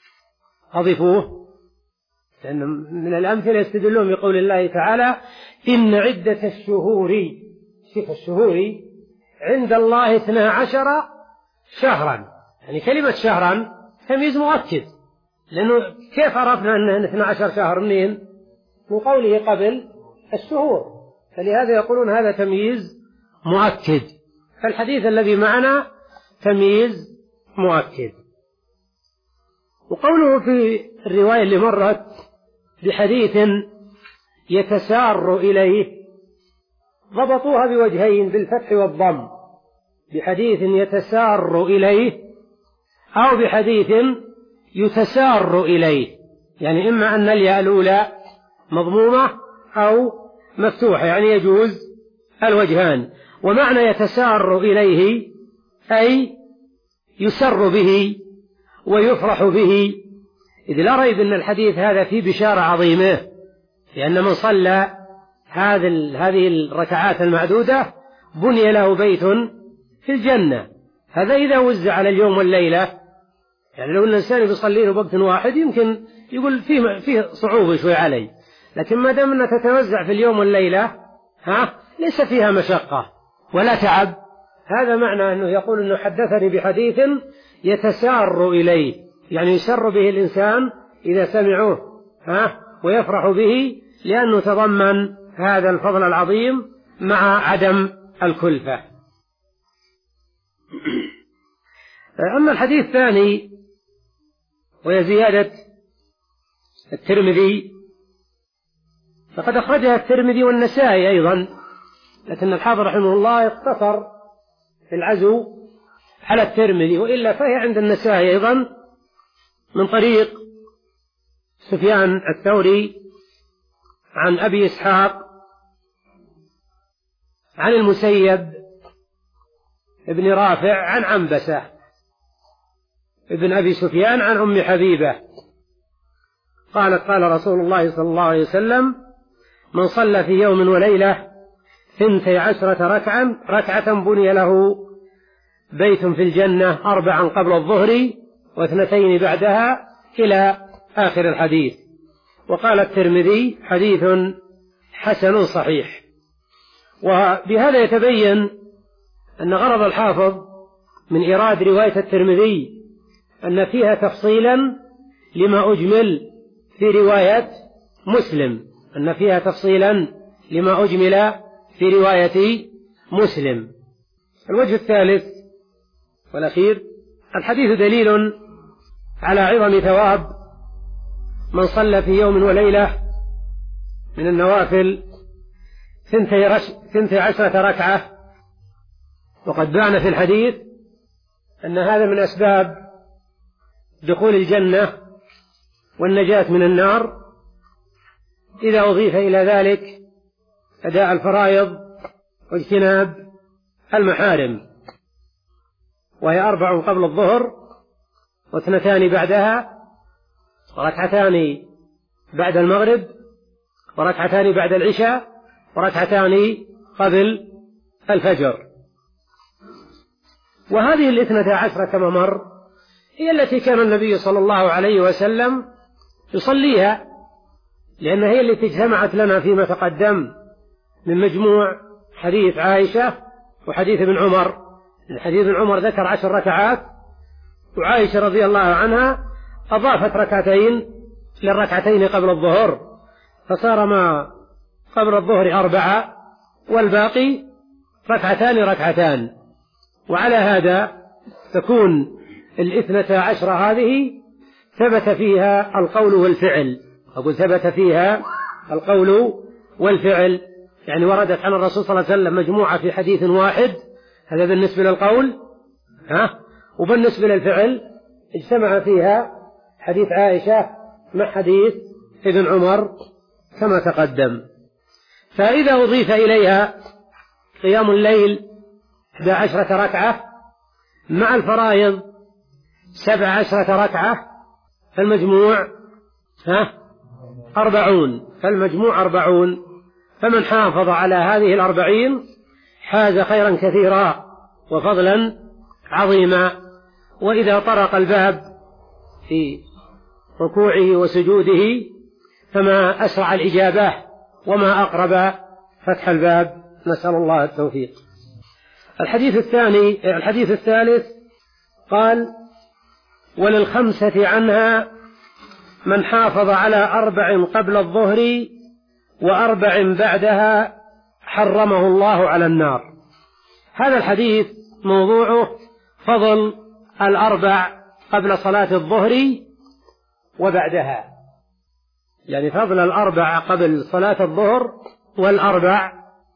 أضيفوه لأن من الأمثلة يستدلون بقول الله تعالى إن عدة الشهور، شوف الشهور عند الله اثنا عشر شهرا، يعني كلمة شهرا تمييز مؤكد، لأنه كيف عرفنا أنه اثنا عشر شهر منين؟ من قوله قبل الشهور، فلهذا يقولون هذا تمييز مؤكد. فالحديث الذي معنا تمييز مؤكد. وقوله في الرواية اللي مرت بحديث يتسار إليه ضبطوها بوجهين بالفتح والضم، بحديث يتسار إليه أو بحديث يتسار إليه، يعني إما أن الياء الأولى مضمومة أو مفتوحة، يعني يجوز الوجهان. ومعنى يتسار إليه أي يسر به ويفرح به، إذ لا ريب أن الحديث هذا فيه بشارة عظيمة، لأن من صلى هذه الركعات المعدودة بني له بيت في الجنة. هذا إذا وزع على اليوم والليلة، يعني لو الإنسان يصلي له بوقت واحد يمكن يقول فيه, فيه صعوبة شوي عليه، لكن ما دام أنها تتوزع في اليوم والليلة ها ليس فيها مشقة ولا تعب. هذا معنى أنه يقول أنه حدثني بحديث يتسار إليه، يعني يسر به الإنسان إذا سمعوه ها ويفرح به، لأنه تضمن هذا الفضل العظيم مع عدم الكلفة. أما الحديث الثاني وهي زيادة الترمذي فقد أخرجها الترمذي والنسائي أيضا، لكن الحافظ رحمه الله اقتصر في العزو على الترمذي، وإلا فهي عند النسائي أيضا من طريق سفيان الثوري عن أبي إسحاق عن المسيب ابن رافع عن عنبسة ابن أبي سفيان عن أم حبيبة قالت قال رسول الله صلى الله عليه وسلم: من صلى في يوم وليلة ثنتي عشرة ركعة ركعة بني له بيت في الجنة أربعا قبل الظهر واثنتين بعدها إلى آخر الحديث. وقال الترمذي: حديث حسن صحيح. وبهذا يتبين أن غرض الحافظ من إيراد رواية الترمذي أن فيها تفصيلا لما أجمل في رواية مسلم أن فيها تفصيلا لما أجمل في رواية مسلم. الوجه الثالث والأخير: الحديث دليل على عظم ثواب من صلى في يوم وليلة من النوافل ثنتي عشرة ركعة، وقد بان في الحديث أن هذا من أسباب دخول الجنة والنجاة من النار، إذا أضيف إلى ذلك أداء الفرائض واجتناب المحارم، وهي أربع قبل الظهر واثنتان بعدها وركعتان بعد المغرب وركعتان بعد العشاء وركعتان قبل الفجر. وهذه الاثنتا عشرة كما مر هي التي كان النبي صلى الله عليه وسلم يصليها، لأن هي التي اجتمعت لنا فيما تقدم من مجموع حديث عائشة وحديث ابن عمر. حديث ابن عمر ذكر عشر ركعات، وعائشة رضي الله عنها أضافت ركعتين للركعتين قبل الظهر، فصار ما قبل الظهر أربعة والباقي ركعتان ركعتان. وعلى هذا تكون الاثنتا عشرة هذه ثبت فيها القول والفعل. أقول ثبت فيها القول والفعل، يعني وردت عن الرسول صلى الله عليه وسلم مجموعة في حديث واحد، هذا بالنسبة للقول. ها وبالنسبة للفعل اجتمع فيها حديث عائشة مع حديث ابن عمر كما تقدم. فإذا أضيف إليها قيام الليل إحدى عشرة ركعة مع الفرائض سبع عشرة ركعة، فالمجموع ها أربعون فالمجموع أربعون فمن حافظ على هذه الأربعين حاز خيرا كثيرا وفضلا عظيما. وإذا طرق الباب في ركوعه وسجوده فما أسرع الإجابة وما أقرب فتح الباب، نسأل الله التوفيق. الحديث الثاني الحديث الثالث قال: وللخمسة عنها من حافظ على أربع قبل الظهر وأربع بعدها حرمه الله على النار. هذا الحديث موضوعه فضل الأربع قبل صلاة الظهر وبعدها، يعني فضل الأربع قبل صلاة الظهر والأربع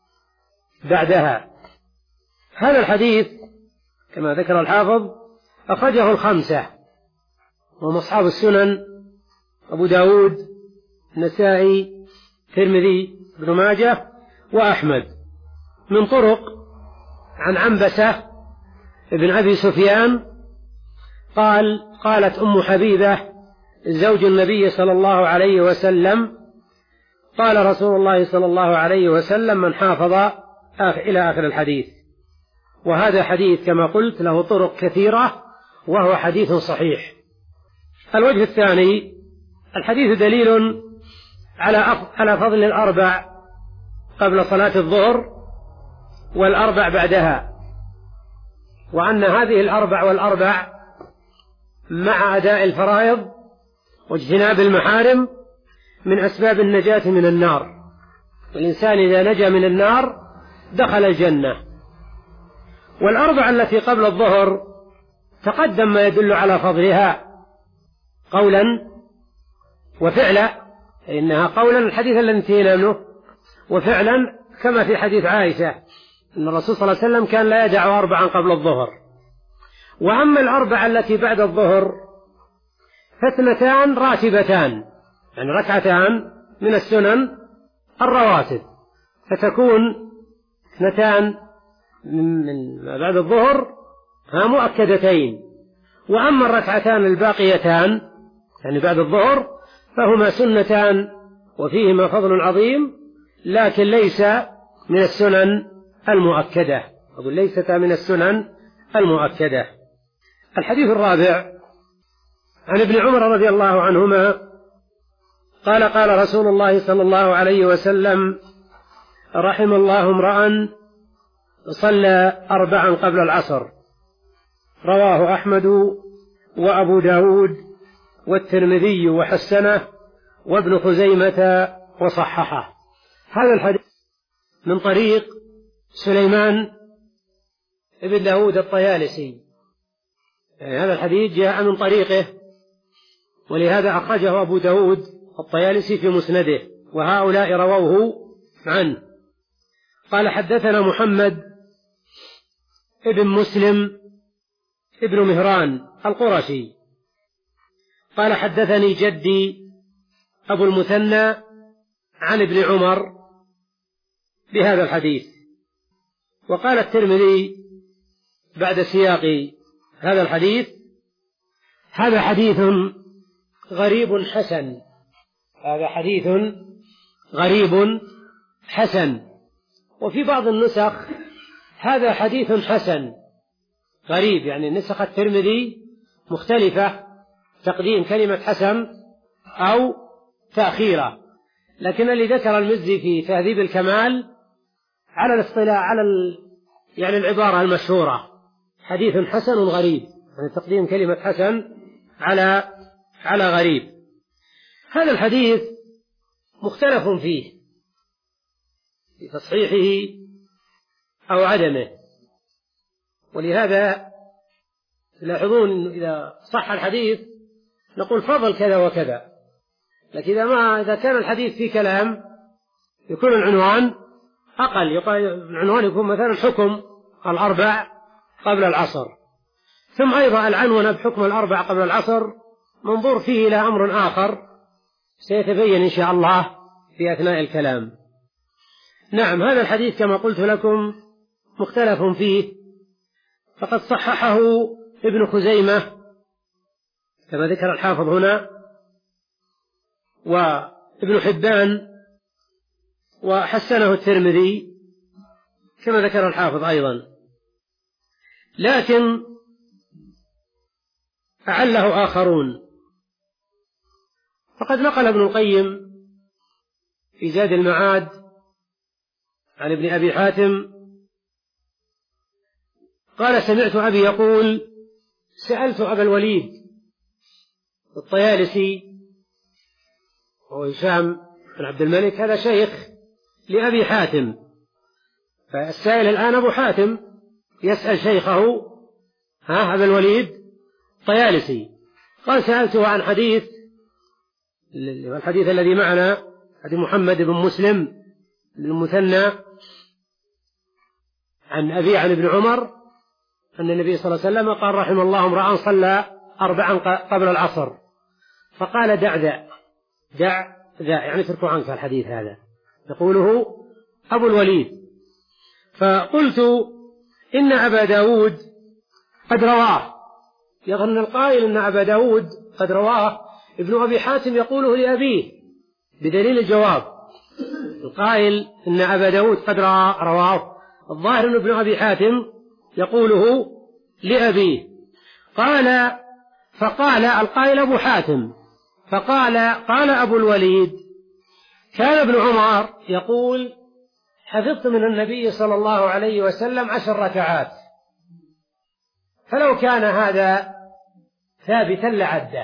بعدها. هذا الحديث كما ذكر الحافظ أخرجه الخمسة وهم أصحاب السنن: أبو داود، النسائي، الترمذي، ابن ماجه، وأحمد، من طرق عن عنبسة ابن أبي سفيان قال: قالت أم حبيبة زوج النبي صلى الله عليه وسلم: قال رسول الله صلى الله عليه وسلم: من حافظ إلى آخر الحديث. وهذا حديث كما قلت له طرق كثيرة وهو حديث صحيح. الوجه الثاني: الحديث دليل على على فضل الأربع قبل صلاة الظهر والأربع بعدها، وأن هذه الأربع والأربع مع أداء الفرائض واجتناب المحارم من أسباب النجاة من النار، والإنسان إذا نجا من النار دخل الجنة. والأربع التي قبل الظهر تقدم ما يدل على فضلها قولا وفعلا، فإنها قولا الحديث الذي انتهينا منه، وفعلا كما في حديث عائشة أن الرسول صلى الله عليه وسلم كان لا يدع أربعا قبل الظهر. وأما الأربع التي بعد الظهر فاثنتان راتبتان، يعني ركعتان من السنن الرواتب، فتكون اثنتان من بعد الظهر ها مؤكدتين. وأما الركعتان الباقيتان يعني بعد الظهر فهما سنتان وفيهما فضل عظيم، لكن ليس من السنن المؤكدة، أقول ليستا من السنن المؤكدة. الحديث الرابع عن ابن عمر رضي الله عنهما قال قال رسول الله صلى الله عليه وسلم: رحم الله امرأ صلى أربعا قبل العصر. رواه أحمد وأبو داود والترمذي وحسنه وابن خزيمة وصححه. هذا الحديث من طريق سليمان ابن داود الطيالسي، يعني هذا الحديث جاء من طريقه، ولهذا أخرجه أبو داود الطيالسي في مسنده، وهؤلاء رووه عنه. قال: حدثنا محمد ابن مسلم ابن مهران القرشي قال: حدثني جدي أبو المثنى عن ابن عمر بهذا الحديث. وقال الترمذي بعد سياق هذا الحديث: هذا حديث غريب حسن. هذا حديث غريب حسن. وفي بعض النسخ هذا حديث حسن غريب، يعني نسخ الترمذي مختلفة، تقديم كلمة حسن أو تأخيرها. لكن اللي ذكر المزي في تهذيب الكمال على الاصطلاح على ال... يعني العبارة المشهورة حديث حسن غريب، يعني تقديم كلمة حسن على على غريب. هذا الحديث مختلف فيه في تصحيحه أو عدمه، ولهذا تلاحظون إذا صح الحديث نقول فضل كذا وكذا، لكن إذا ما إذا كان الحديث فيه كلام يكون العنوان أقل، يقال العنوان يكون مثلا حكم الأربع قبل العصر. ثم أيضا العنون بحكم الأربع قبل العصر منظور فيه إلى أمر آخر سيتبين إن شاء الله في أثناء الكلام. نعم، هذا الحديث كما قلت لكم مختلف فيه، فقد صححه ابن خزيمة كما ذكر الحافظ هنا، وابن حبان، وحسنه الترمذي كما ذكر الحافظ أيضا، لكن أعله آخرون. فقد نقل ابن القيم في زاد المعاد عن ابن أبي حاتم قال: سمعت أبي يقول: سألت أبا الوليد الطيالسي وهو هشام بن عبد الملك، هذا شيخ لأبي حاتم، فالسائل الآن أبو حاتم يسأل شيخه ها أبا الوليد الطيالسي. قال: سألته عن حديث الحديث الذي معنا، حديث محمد بن مسلم المثنى عن أبي عن ابن عمر أن النبي صلى الله عليه وسلم قال: رحم الله امرأ صلى أربعا قبل العصر. فقال: دع ذا دع ذا يعني اتركوا عنك الحديث هذا، يقوله أبو الوليد. فقلت: إن أبا داود قد رواه. يظن القائل أن أبا داود قد رواه، ابن أبي حاتم يقوله لأبيه بدليل الجواب. القائل إن أبا داود قد رواه، الظاهر أن ابن أبي حاتم يقوله لأبيه. قال فقال القائل أبو حاتم، فقال قال أبو الوليد: كان ابن عمر يقول: حفظت من النبي صلى الله عليه وسلم عشر ركعات، فلو كان هذا ثابتا لعده.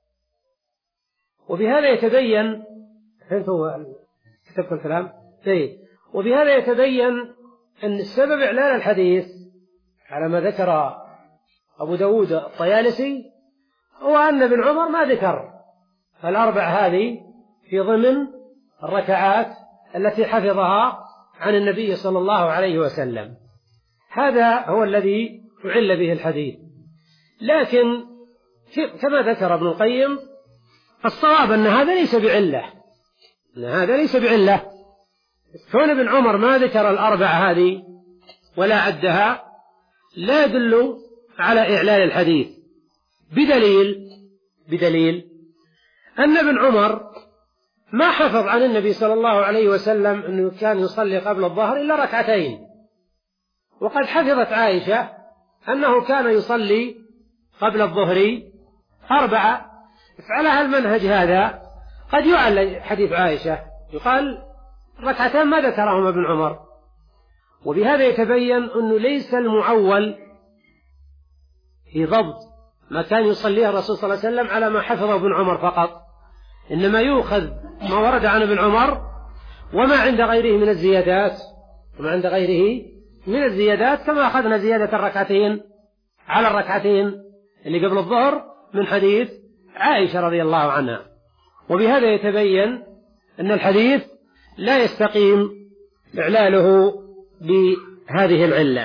وبهذا يتبين، فهمتوا كتبت الكلام؟ طيب. وبهذا يتبين أن السبب إعلان الحديث على ما ذكر أبو داود الطيالسي هو أن ابن عمر ما ذكر الأربع هذه في ضمن الركعات التي حفظها عن النبي صلى الله عليه وسلم. هذا هو الذي أعل به الحديث. لكن كما ذكر ابن القيم الصواب أن هذا ليس بعلة، أن هذا ليس بعلة. كون ابن عمر ما ذكر الأربع هذه ولا عدها لا يدل على إعلال الحديث، بدليل بدليل أن ابن عمر ما حفظ عن النبي صلى الله عليه وسلم أنه كان يصلي قبل الظهر إلا ركعتين، وقد حفظت عائشة أنه كان يصلي قبل الظهر أربعة. فعلى هالمنهج هذا قد يعل حديث عائشة، يقال ركعتين ما ذكرهما ابن عمر، وبهذا يتبين أنه ليس المعول في ضبط ما كان يصليه الرسول صلى الله عليه وسلم على ما حفظه ابن عمر فقط، إنما يؤخذ ما ورد عن ابن عمر وما عند غيره من الزيادات، وما عند غيره من الزيادات، كما أخذنا زيادة الركعتين على الركعتين اللي قبل الظهر من حديث عائشة رضي الله عنها. وبهذا يتبين أن الحديث لا يستقيم إعلاله بهذه العلة.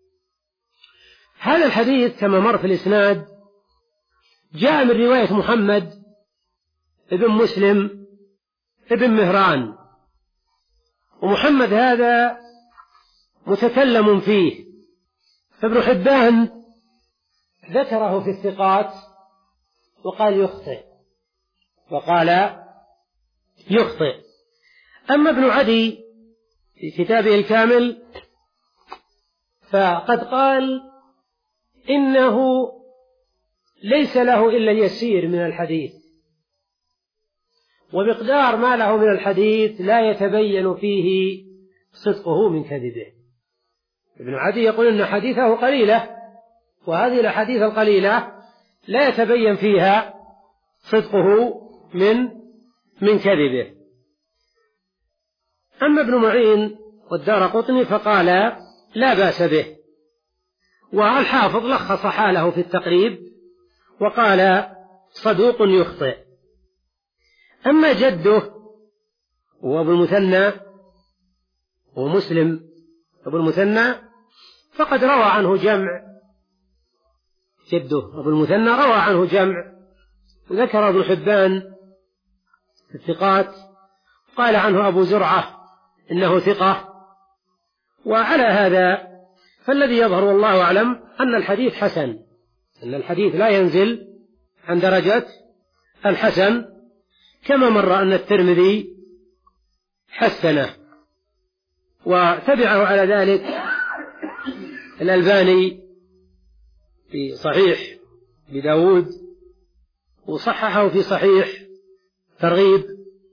هذا الحديث كما مر في الإسناد جاء من رواية محمد ابن مسلم ابن مهران، ومحمد هذا متكلم فيه، فابن حبان ذكره في الثقات وقال يخطئ وقال يخطئ. أما ابن عدي في كتابه الكامل فقد قال إنه ليس له إلا اليسير من الحديث، ومقدار ما له من الحديث لا يتبين فيه صدقه من كذبه. ابن عدي يقول إن حديثه قليلة، وهذه الأحاديث القليلة لا يتبين فيها صدقه من من كذبه. أما ابن معين والدارقطني فقال لا بأس به، والحافظ لخص حاله في التقريب وقال صدوق يخطئ. أما جده هو أبو المثنى ومسلم أبو المثنى فقد روى عنه جمع، جده أبو المثنى روى عنه جمع، وذكر ابن حبان في الثقات قال عنه أبو زرعة إنه ثقة. وعلى هذا فالذي يظهر والله أعلم أن الحديث حسن، أن الحديث لا ينزل عن درجة الحسن، كما مر أن الترمذي حسنه، وتبعه على ذلك الألباني في صحيح بداود، وصححه في صحيح ترغيب،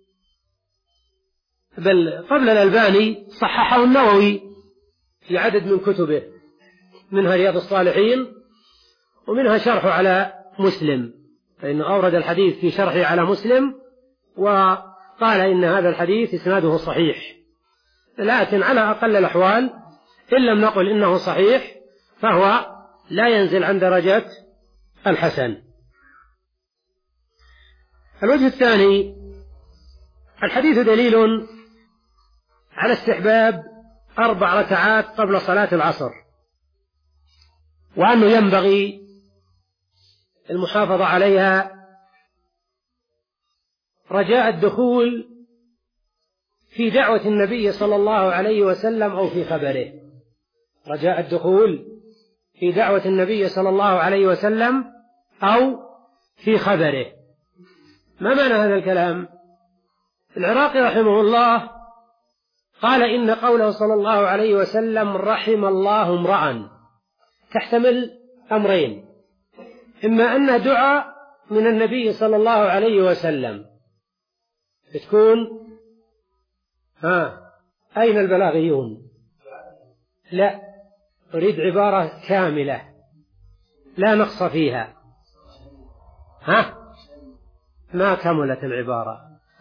بل قبل الألباني صححه النووي في عدد من كتبه، منها رياض الصالحين ومنها شرحه على مسلم، فإنه أورد الحديث في شرحه على مسلم وقال إن هذا الحديث إسناده صحيح، لكن على أقل الأحوال إن لم نقل إنه صحيح فهو لا ينزل عن درجة الحسن. الوجه الثاني، الحديث دليل على استحباب أربع ركعات قبل صلاة العصر، وأنه ينبغي المحافظة عليها رجاء الدخول في دعوة النبي صلى الله عليه وسلم أو في خبره، رجاء الدخول في دعوة النبي صلى الله عليه وسلم أو في خبره. ما معنى هذا الكلام؟ العراقي رحمه الله قال إن قوله صلى الله عليه وسلم رحم الله امرأ تحتمل أمرين، إما أنه دعاء من النبي صلى الله عليه وسلم تكون ها أين البلاغيون؟ لا، أريد عبارة كاملة لا نقص فيها. ها ما كملت العبارة.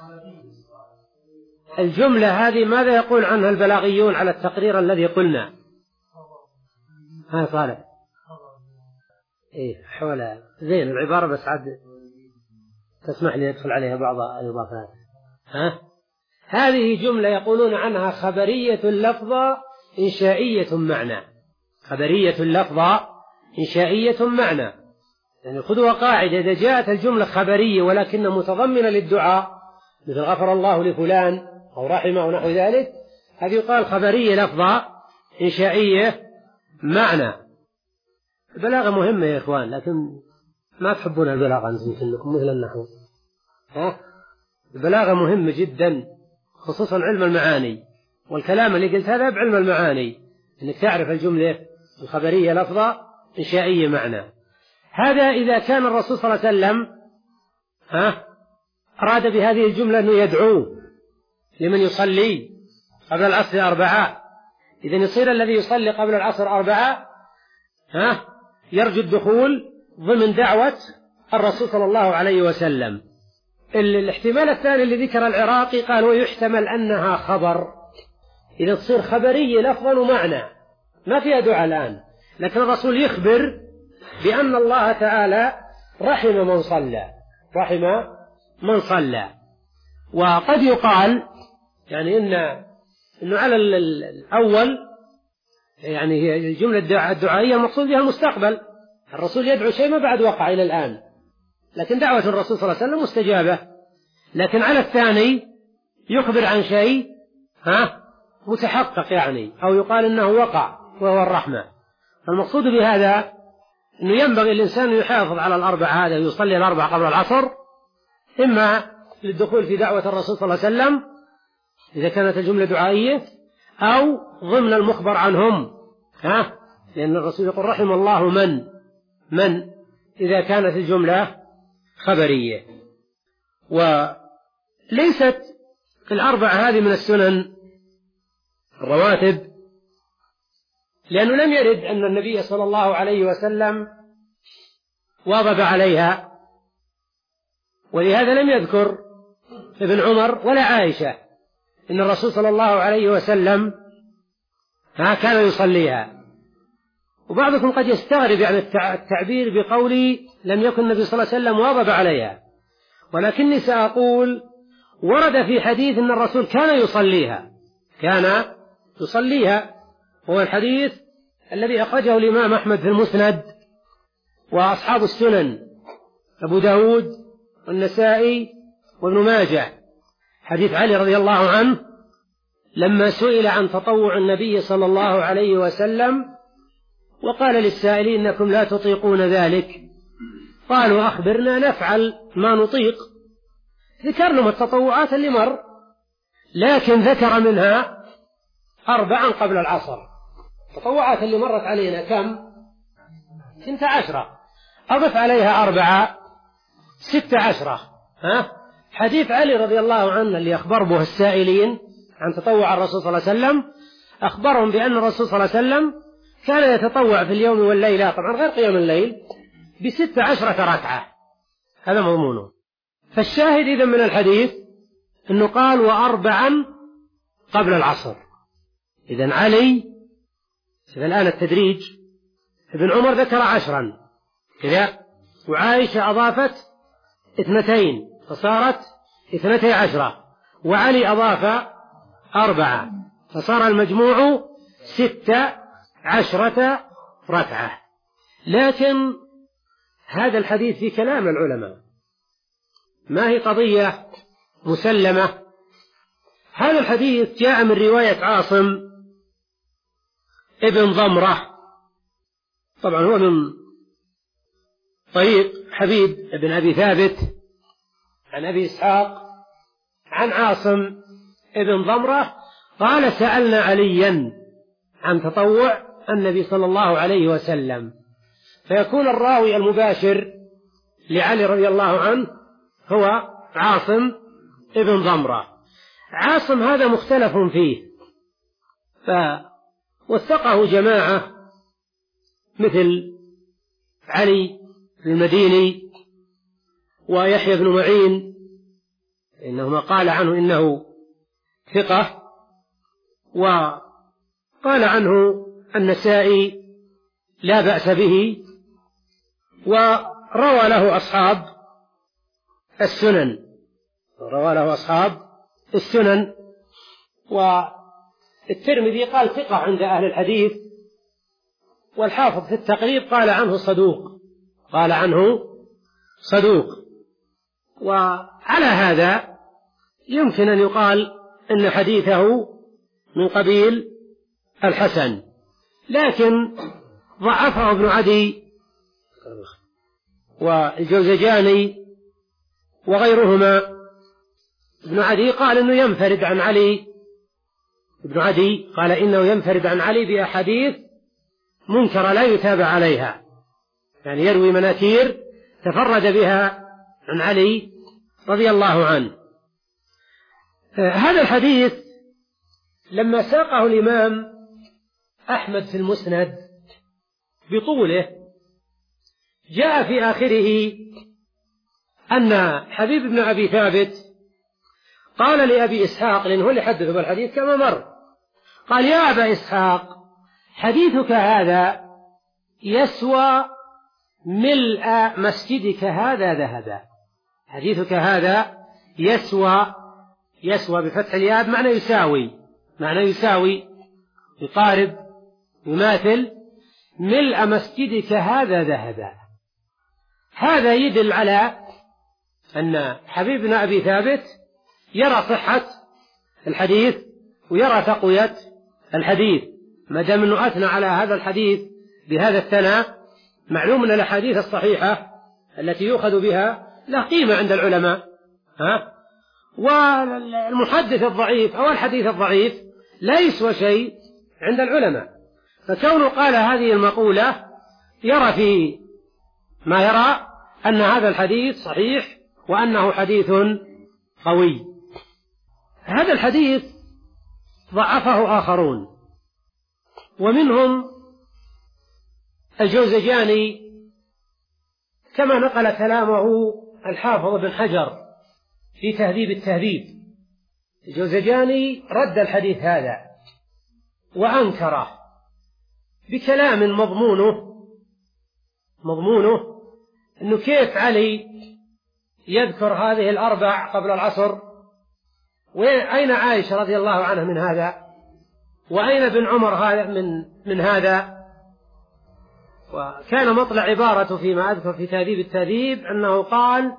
الجملة هذه ماذا يقول عنها البلاغيون على التقرير الذي قلنا؟ ها صالح إيه حولها زين العبارة، بس عاد تسمح لي أدخل عليها بعض الإضافات. ها هذه جملة يقولون عنها خبرية اللفظة إنشائية معنى، خبرية اللفظة إنشائية معنى، يعني خذوا قاعدة: إذا جاءت الجملة خبرية ولكن متضمنة للدعاء مثل غفر الله لفلان أو رحمه ونحو ذلك، هذه يقال خبرية لفظة إنشائية معنى. البلاغة مهمة يا إخوان، لكن ما تحبون البلاغة أنتم مثل النحو. ها؟ البلاغة مهمة جدا، خصوصا علم المعاني، والكلام اللي قلت هذا بعلم المعاني، إنك تعرف الجملة الخبرية لفظة إنشائية معنى. هذا إذا كان الرسول صلى الله عليه وسلم ها أراد بهذه الجملة أنه يدعو لمن يصلي قبل العصر أربعة، إذن يصير الذي يصلي قبل العصر أربعة ها يرجو الدخول ضمن دعوة الرسول صلى الله عليه وسلم. الاحتمال الثاني اللي ذكر العراقي قال ويحتمل أنها خبر، إذا تصير خبرية لفظا ومعنى، ما فيها دعاء الآن، لكن الرسول يخبر بأن الله تعالى رحم من صلى، رحم من صلى. وقد يقال يعني إن إنه على الأول يعني هي الجملة الدعائية المقصود بها المستقبل، الرسول يدعو شيء ما بعد وقع إلى الآن، لكن دعوة الرسول صلى الله عليه وسلم مستجابة. لكن على الثاني يخبر عن شيء ها متحقق يعني، أو يقال إنه وقع وهو الرحمة. المقصود بهذا أنه ينبغي الإنسان أن يحافظ على الأربع، هذا يصلي الأربع قبل العصر، إما للدخول في دعوة الرسول صلى الله عليه وسلم إذا كانت الجملة دعائية، أو ضمن المخبر عنهم ها، لأن الرسول يقول رحم الله من من إذا كانت الجملة خبرية. وليست الأربع هذه من السنن الرواتب، لأنه لم يرد أن النبي صلى الله عليه وسلم واظب عليها، ولهذا لم يذكر ابن عمر ولا عائشة إن الرسول صلى الله عليه وسلم ها كان يصليها. وبعضكم قد يستغرب يعني التعبير بقولي لم يكن النبي صلى الله عليه وسلم واظب عليها، ولكني سأقول ورد في حديث أن الرسول كان يصليها، كان يصليها، هو الحديث الذي أخرجه الإمام أحمد في المسند وأصحاب السنن أبو داود والنسائي وابن ماجه، حديث علي رضي الله عنه لما سئل عن تطوع النبي صلى الله عليه وسلم وقال للسائلين إنكم لا تطيقون ذلك، قالوا أخبرنا نفعل ما نطيق. ذكر لهم التطوعات اللي مر، لكن ذكر منها أربعا قبل العصر. التطوعات اللي مرت علينا كم؟ ستة عشرة، أضف عليها أربعة ستة عشرة. ها؟ حديث علي رضي الله عنه اللي أخبر به السائلين عن تطوع الرسول صلى الله عليه وسلم، أخبرهم بأن الرسول صلى الله عليه وسلم كان يتطوع في اليوم والليلة، طبعا غير قيام الليل، بست عشرة ركعة، هذا مضمونه. فالشاهد إذن من الحديث أنه قال وأربعا قبل العصر. إذن علي الآن التدريج، ابن عمر ذكر عشرا كذا، وعائشة أضافت اثنتين فصارت اثنتي عشرة، وعلي أضاف أربعة فصار المجموع ستة عشرة ركعة. لكن هذا الحديث في كلام العلماء، ما هي قضية مسلمة. هذا الحديث جاء من رواية عاصم ابن ضمرة، طبعا هو من طريق حبيب ابن أبي ثابت عن أبي إسحاق عن عاصم ابن ضمرة قال سألنا عليا عن تطوع النبي صلى الله عليه وسلم، فيكون الراوي المباشر لعلي رضي الله عنه هو عاصم ابن ضمرة. عاصم هذا مختلف فيه، فوثقه جماعة مثل علي المديني ويحيى بن معين، إنهما قال عنه إنه ثقة، وقال عنه النسائي لا بأس به، وروى له أصحاب السنن، روى له أصحاب السنن. والترمذي قال ثقة عند أهل الحديث، والحافظ في التقريب قال عنه صدوق، قال عنه صدوق. وعلى هذا يمكن أن يقال إن حديثه من قبيل الحسن، لكن ضعفه ابن عدي والجوزجاني وغيرهما. ابن عدي قال إنه ينفرد عن علي ابن عدي قال إنه ينفرد عن علي بأحاديث منكرة لا يتابع عليها، يعني يروي مناكير تفرد بها عن علي رضي الله عنه. هذا الحديث لما ساقه الإمام أحمد في المسند بطوله جاء في آخره أن حبيب بن أبي ثابت قال لأبي إسحاق، لأنه هو اللي حدثه بالحديث كما مر، قال: يا أبا إسحاق، حديثك هذا يسوى ملء مسجدك هذا ذهبا. حديثك هذا يسوى يسوى بفتح الياء معنى يساوي معنى يساوي يقارب يماثل ملء مسجدك هذا ذهبا. هذا يدل على أن حبيب بن أبي ثابت يرى صحة الحديث ويرى تقوية الحديث، ما دام أنه أثنى على هذا الحديث بهذا الثناء. معلوم أن الأحاديث الصحيحة التي يؤخذ بها لا قيمة عند العلماء، ها؟ والمحدث الضعيف أو الحديث الضعيف لا يسوى شيء عند العلماء. فكونه قال هذه المقولة يرى في ما يرى أن هذا الحديث صحيح وأنه حديث قوي. هذا الحديث ضعفه آخرون، ومنهم الجوزجاني كما نقل كلامه الحافظ بن حجر في تهذيب التهذيب. الجوزجاني رد الحديث هذا وأنكره بكلام مضمونه مضمونه أنه كيف علي يذكر هذه الأربع قبل العصر، وأين عائشة رضي الله عنها من هذا، وأين ابن عمر هذا من من هذا. وكان مطلع عبارته فيما أذكر في تهذيب التهذيب أنه قال: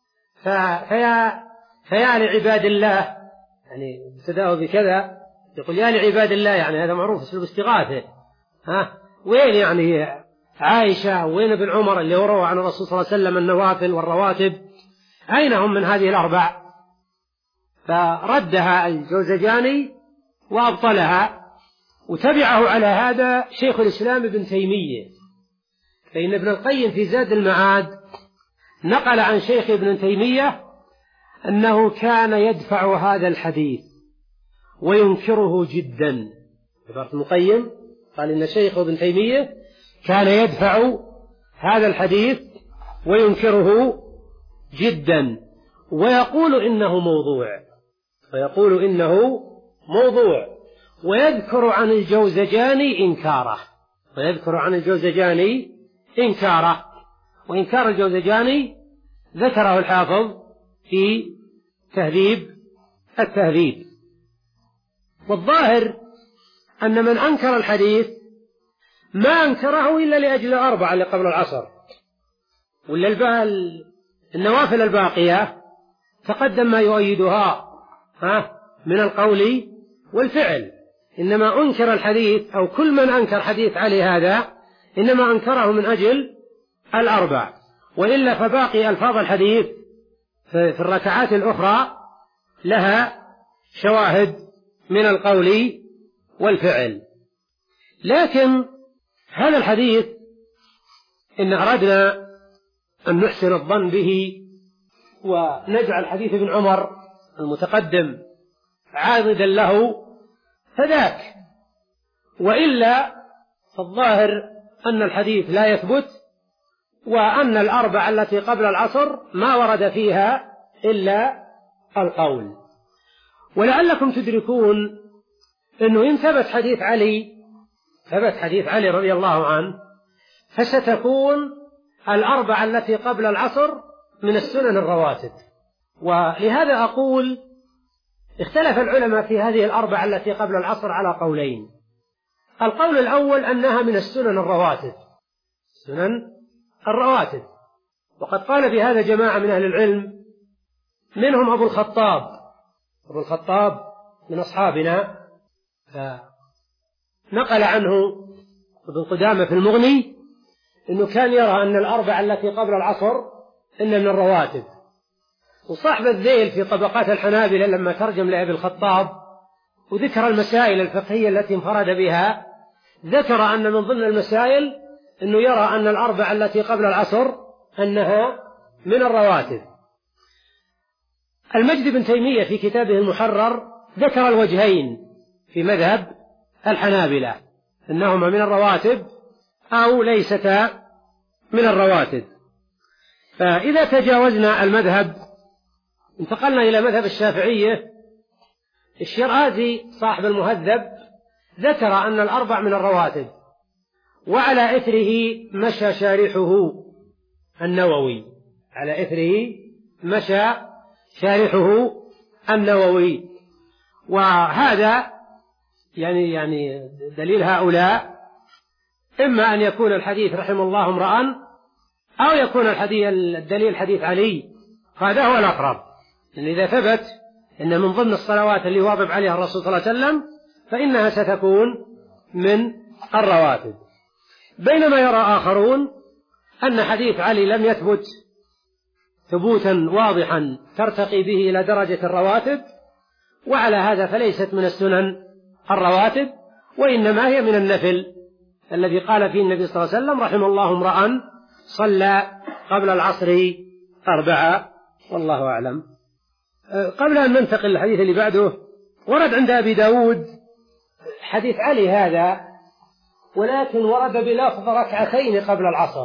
فيا فيا لعباد الله، يعني ابتدأه بكذا، يقول يا لعباد الله، يعني هذا معروف اسلوب استغاثة. ها وين يعني عائشة وين ابن عمر اللي روى عن الرسول صلى الله عليه وسلم النوافل والرواتب، أين هم من هذه الأربع؟ فردها الجوزجاني وأبطلها، وتبعه على هذا شيخ الإسلام ابن تيمية. فإن ابن القيم في زاد المعاد نقل عن شيخ ابن تيمية أنه كان يدفع هذا الحديث وينكره جدا. ابن القيم قال إن شيخ ابن تيمية كان يدفع هذا الحديث وينكره جدا، ويقول إنه موضوع ويقول إنه موضوع ويذكر عن الجوزجاني إنكاره ويذكر عن الجوزجاني إنكاره وإنكار الجوزجاني ذكره الحافظ في تهذيب التهذيب. والظاهر أن من أنكر الحديث ما أنكره إلا لأجل الأربعة اللي قبل العصر، ولا النوافل الباقية تقدم ما يؤيدها ها من القول والفعل. إنما أنكر الحديث أو كل من أنكر حديث علي هذا إنما أنكره من أجل الأربع، وإلا فباقي ألفاظ الحديث في الركعات الأخرى لها شواهد من القول والفعل. لكن هذا الحديث إن أردنا أن نحسن الظن به ونجعل حديث ابن عمر المتقدم عاضدا له فذاك، وإلا فالظاهر أن الحديث لا يثبت، وأن الأربع التي قبل العصر ما ورد فيها إلا القول. ولعلكم تدركون أنه إن ثبت حديث علي ثبت حديث علي رضي الله عنه فستكون الأربع التي قبل العصر من السنن الرواتب. ولهذا أقول اختلف العلماء في هذه الأربع التي قبل العصر على قولين. القول الأول أنها من السنن الرواتب، سنن الرواتب. وقد قال بهذا جماعة من أهل العلم، منهم أبو الخطاب أبو الخطاب من أصحابنا، نقل عنه ابن قدامة في المغني أنه كان يرى أن الأربع التي قبل العصر إن من الرواتب. وصاحب الذيل في طبقات الحنابلة لما ترجم لأبي الخطاب وذكر المسائل الفقهية التي انفرد بها، ذكر أن من ضمن المسائل أنه يرى أن الأربع التي قبل العصر أنها من الرواتب. المجد بن تيمية في كتابه المحرر ذكر الوجهين في مذهب الحنابلة، أنهما من الرواتب أو ليستا من الرواتب. فإذا تجاوزنا المذهب انتقلنا إلى مذهب الشافعية. الشيرازي صاحب المهذب ذكر أن الأربع من الرواتب، وعلى إثره مشى شارحه النووي على إثره مشى شارحه النووي. وهذا يعني يعني دليل هؤلاء إما أن يكون الحديث رحم الله امرأ، أو يكون الحديث الدليل حديث علي، هذا هو الأقرب. لأن إذا ثبت أن من ضمن الصلوات اللي واظب عليها الرسول صلى الله عليه وسلم فإنها ستكون من الرواتب. بينما يرى آخرون أن حديث علي لم يثبت ثبوتا واضحا ترتقي به إلى درجة الرواتب، وعلى هذا فليست من السنن الرواتب، وإنما هي من النفل الذي قال فيه النبي صلى الله عليه وسلم رحم الله امرأ صلى قبل العصر أربعة، والله أعلم. قبل أن ننتقل للحديث اللي بعده، ورد عند أبي داود حديث علي هذا، ولكن ورد بلفظ ركعتين قبل العصر،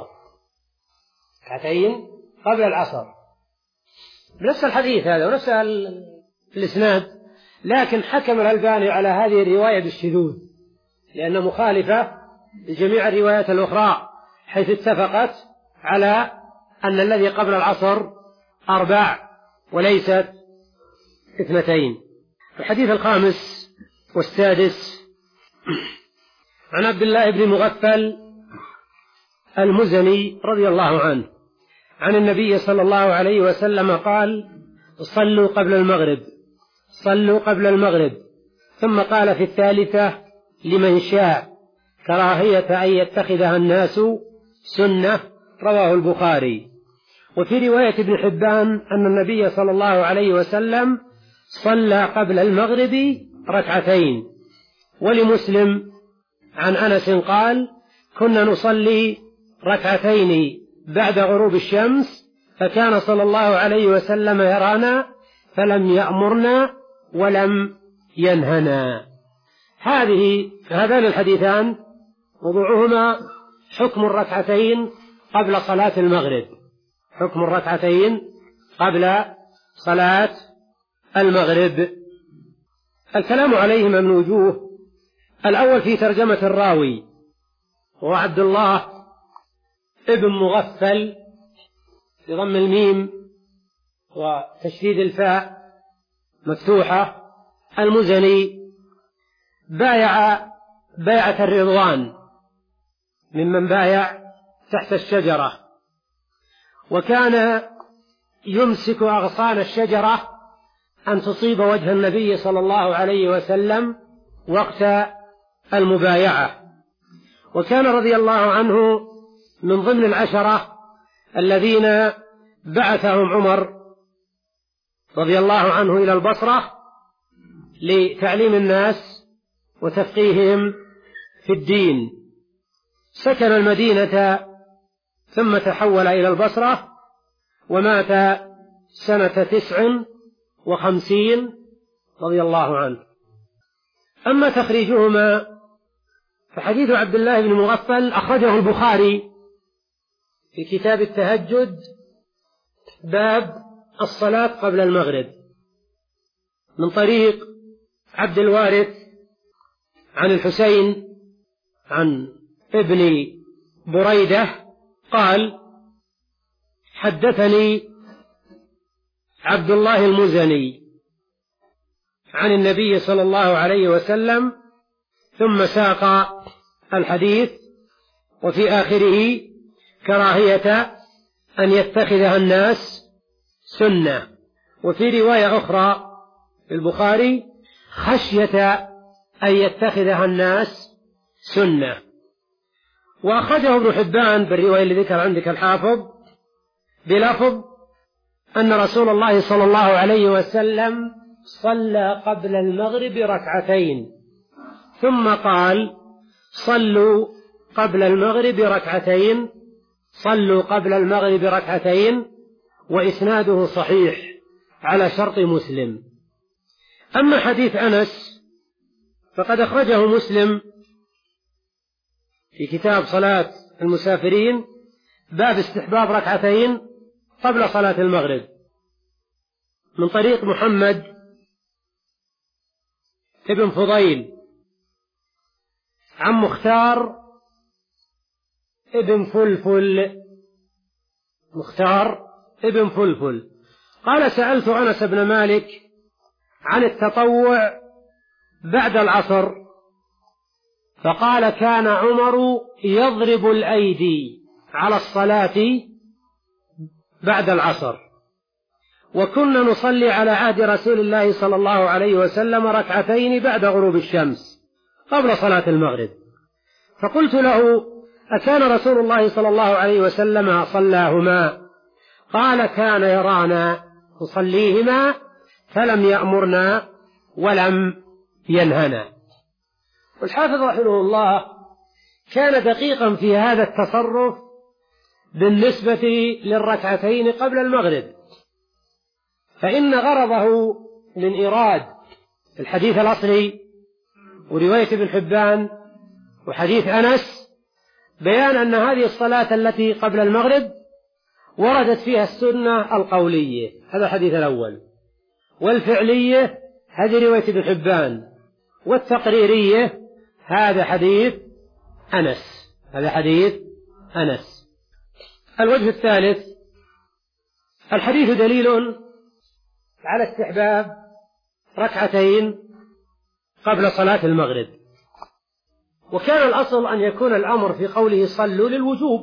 ركعتين قبل العصر، بنفس الحديث هذا ونفس الإسناد، لكن حكم الألباني على هذه الرواية بالشذوذ لأنها مخالفة لجميع الروايات الأخرى، حيث اتفقت على أن الذي قبل العصر أربع وليست اثنتين. الحديث الخامس والسادس عن عبد الله بن مغفل المزني رضي الله عنه عن النبي صلى الله عليه وسلم قال: صلوا قبل المغرب صلوا قبل المغرب. ثم قال في الثالثة: لمن شاء، كراهية أن يتخذها الناس سنة. رواه البخاري. وفي رواية ابن حبان أن النبي صلى الله عليه وسلم صلى قبل المغرب ركعتين. ولمسلم عن أنس قال: كنا نصلي ركعتين بعد غروب الشمس، فكان صلى الله عليه وسلم يرانا فلم يأمرنا ولم ينهنا. هذه هذان الحديثان موضوعهما حكم الركعتين قبل صلاة المغرب حكم الركعتين قبل صلاة المغرب. الكلام عليهما من وجوه. الأول في ترجمة الراوي، هو عبد الله ابن مغفل بضم الميم وتشديد الفاء مفتوحة المزني، بايع بيعة الرضوان ممن بايع تحت الشجرة، وكان يمسك أغصان الشجرة أن تصيب وجه النبي صلى الله عليه وسلم وقت المبايعة. وكان رضي الله عنه من ضمن العشرة الذين بعثهم عمر رضي الله عنه إلى البصرة لتعليم الناس وتفقيههم في الدين. سكن المدينة ثم تحول إلى البصرة، ومات سنة تسع وخمسين رضي الله عنه. أما تخريجهما فحديث عبد الله بن مغفل أخرجه البخاري في كتاب التهجد باب الصلاة قبل المغرب من طريق عبد الوارث عن الحسين عن ابن بريدة قال: حدثني عبد الله المزني عن النبي صلى الله عليه وسلم، ثم ساق الحديث وفي آخره: كراهية أن يتخذها الناس سنة. وفي رواية أخرى في البخاري خشية أن يتخذها الناس سنة. وأخرجه ابن حبان بالرواية اللي ذكر عندك الحافظ بلفظ أن رسول الله صلى الله عليه وسلم صلى قبل المغرب ركعتين ثم قال صلوا قبل المغرب ركعتين صلوا قبل المغرب ركعتين، وإسناده صحيح على شرط مسلم. أما حديث أنس فقد أخرجه مسلم في كتاب صلاة المسافرين باب استحباب ركعتين قبل صلاة المغرب من طريق محمد ابن فضيل عن مختار ابن فلفل مختار ابن فلفل قال سألت أنس بن مالك عن التطوع بعد العصر فقال كان عمر يضرب الأيدي على الصلاة بعد العصر، وكنا نصلي على عهد رسول الله صلى الله عليه وسلم ركعتين بعد غروب الشمس قبل صلاة المغرب. فقلت له أكان رسول الله صلى الله عليه وسلم صلاهما؟ قال كان يرانا نصليهما فلم يأمرنا ولم ينهنا. والحافظ رحمه الله كان دقيقا في هذا التصرف بالنسبة للركعتين قبل المغرب، فإن غرضه من إيراد الحديث الأصلي ورواية ابن حبان وحديث أنس بيان أن هذه الصلاة التي قبل المغرب وردت فيها السنة القولية، هذا الحديث الأول، والفعلية هذه رواية ابن حبان، والتقريرية هذا حديث أنس هذا حديث أنس. الوجه الثالث الحديث دليل على استحباب ركعتين قبل صلاة المغرب، وكان الأصل أن يكون الأمر في قوله صلوا للوجوب،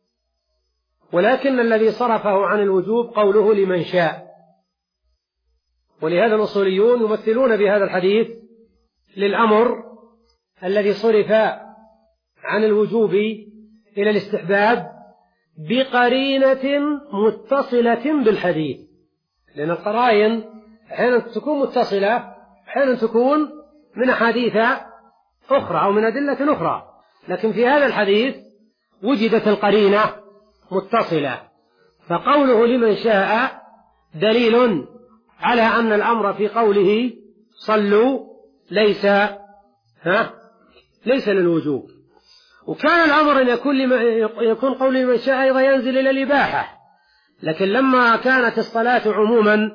ولكن الذي صرفه عن الوجوب قوله لمن شاء، ولهذا الأصوليون يمثلون بهذا الحديث للأمر الذي صرف عن الوجوب إلى الاستحباب بقرينة متصلة بالحديث، لأن القرائن أحيانا تكون متصلة أحيانا تكون من أحاديث أخرى أو من أدلة أخرى، لكن في هذا الحديث وجدت القرينة متصلة، فقوله لمن شاء دليل على أن الأمر في قوله صلوا ليس ها ليس للوجوب. وكان الأمر أن يكون, يكون قول لمن شاء أيضا ينزل إلى الإباحة، لكن لما كانت الصلاة عموما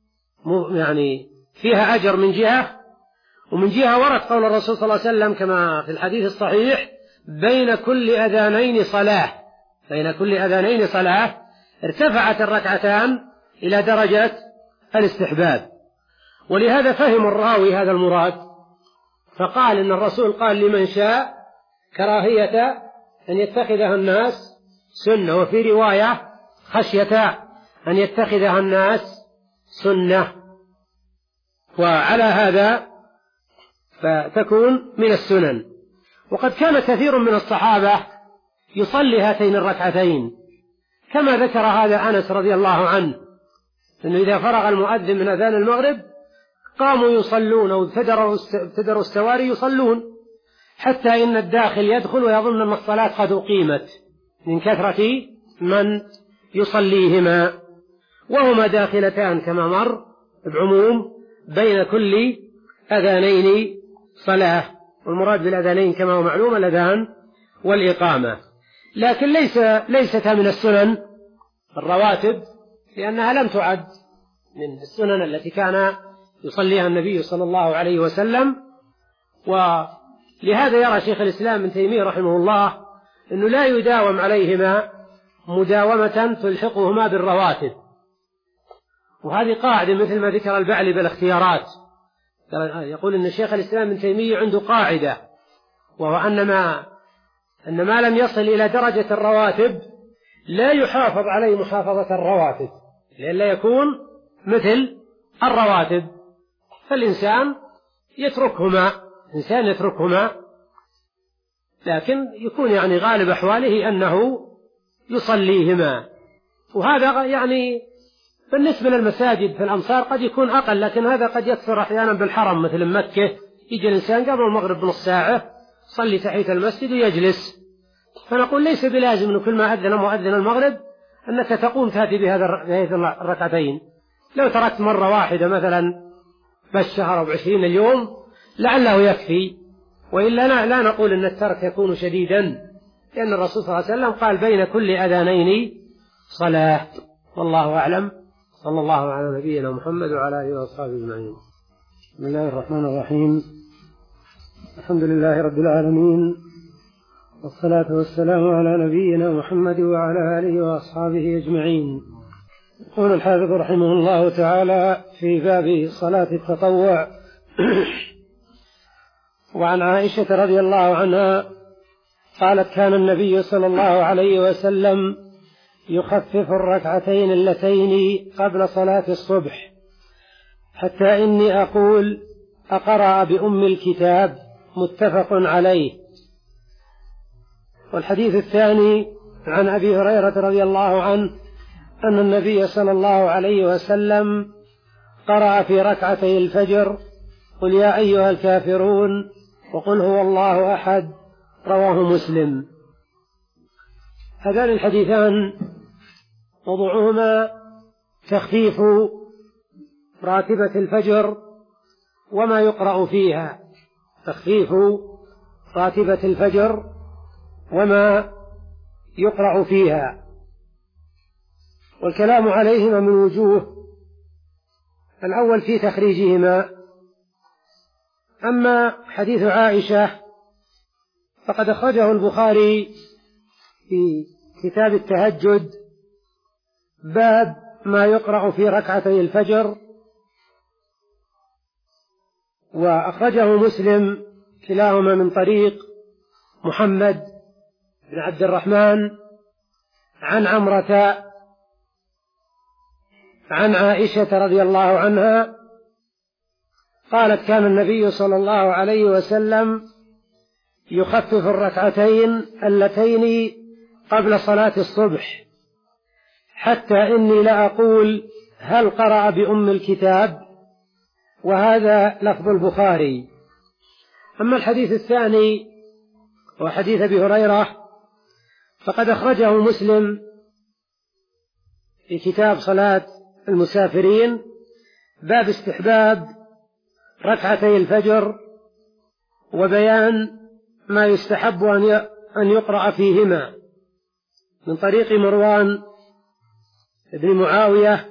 يعني فيها أجر من جهة، ومن جهة ورد قول الرسول صلى الله عليه وسلم كما في الحديث الصحيح بين كل أذانين صلاة بين كل أذانين صلاة ارتفعت الركعتان إلى درجة الاستحباب. ولهذا فهم الراوي هذا المراد فقال إن الرسول قال لمن شاء كراهية أن يتخذها الناس سنة، وفي رواية خشية أن يتخذها الناس سنة، وعلى هذا فتكون من السنن. وقد كان كثير من الصحابة يصلي هاتين الركعتين كما ذكر هذا أنس رضي الله عنه، أنه إذا فرغ المؤذن من أذان المغرب قاموا يصلون وابتدروا السواري يصلون، حتى إن الداخل يدخل ويظن أن الصلاة قد أقيمت من كثرة من يصليهما، وهما داخلتان كما مر بعموم بين كل أذانين صلاة، والمراد بالأذانين كما هو معلوم الأذان والإقامة، لكن ليس ليست من السنن الرواتب لأنها لم تعد من السنن التي كان يصليها النبي صلى الله عليه وسلم. ولهذا يرى شيخ الإسلام ابن تيمية رحمه الله أنه لا يداوم عليهما مداومة تلحقهما بالرواتب، وهذه قاعدة مثل ما ذكر البعلي بالاختيارات، يقول أن شيخ الإسلام ابن تيمية عنده قاعدة، وهو أن ما, أن ما لم يصل إلى درجة الرواتب لا يحافظ عليه محافظة الرواتب، لئلا يكون مثل الرواتب، فالإنسان يتركهما إنسان يتركهما لكن يكون يعني غالب أحواله أنه يصليهما. وهذا يعني بالنسبة للمساجد في الأمصار قد يكون أقل، لكن هذا قد يكثر أحيانا بالحرم مثل مكة، يجي الإنسان قبل المغرب بنص ساعة يصلي تحية المسجد ويجلس. فنقول ليس بلازم أنه كل ما أذن مؤذن المغرب أنك تقوم تأتي بهذه الركعتين. لو تركت مرة واحدة مثلا بالشهر أو بعشرين اليوم لعله يكفي، وإلا لا نقول أن الترك يكون شديدا، لأن الرسول صلى الله عليه وسلم قال بين كل أذانين صلاة. والله أعلم. صلى الله على نبينا محمد وعلى آله وأصحابه أجمعين. بسم الله الرحمن الرحيم. الحمد لله رب العالمين، والصلاة والسلام على نبينا محمد وعلى آله وأصحابه أجمعين. يقول الحافظ رحمه الله تعالى في باب صلاة التطوع: وعن عائشة رضي الله عنها قالت: كان النبي صلى الله عليه وسلم يخفف الركعتين اللتين قبل صلاة الصبح، حتى إني أقول: أقرأ بأم الكتاب؟ متفق عليه. والحديث الثاني عن أبي هريرة رضي الله عنه أن النبي صلى الله عليه وسلم قرأ في ركعتي الفجر: قل يا أيها الكافرون وقل هو الله أحد، رواه مسلم. هذان الحديثان موضوعهما تخفيف راتبة الفجر وما يقرأ فيها، تخفيف راتبة الفجر وما يقرأ فيها، والكلام عليهما من وجوه. الأول في تخريجهما. أما حديث عائشة فقد أخرجه البخاري في كتاب التهجد، باب ما يقرأ في ركعتي الفجر، وأخرجه مسلم كلاهما من طريق محمد بن عبد الرحمن عن عمرة عن عائشة رضي الله عنها قالت: كان النبي صلى الله عليه وسلم يخفف الركعتين اللتين قبل صلاة الصبح، حتى إني لأقول: هل قرأ بأم الكتاب؟ وهذا لفظ البخاري. أما الحديث الثاني وحديث أبي هريرة فقد أخرجه مسلم في كتاب صلاة المسافرين، باب استحباب ركعتي الفجر وبيان ما يستحب أن يقرأ فيهما، من طريق مروان بن معاوية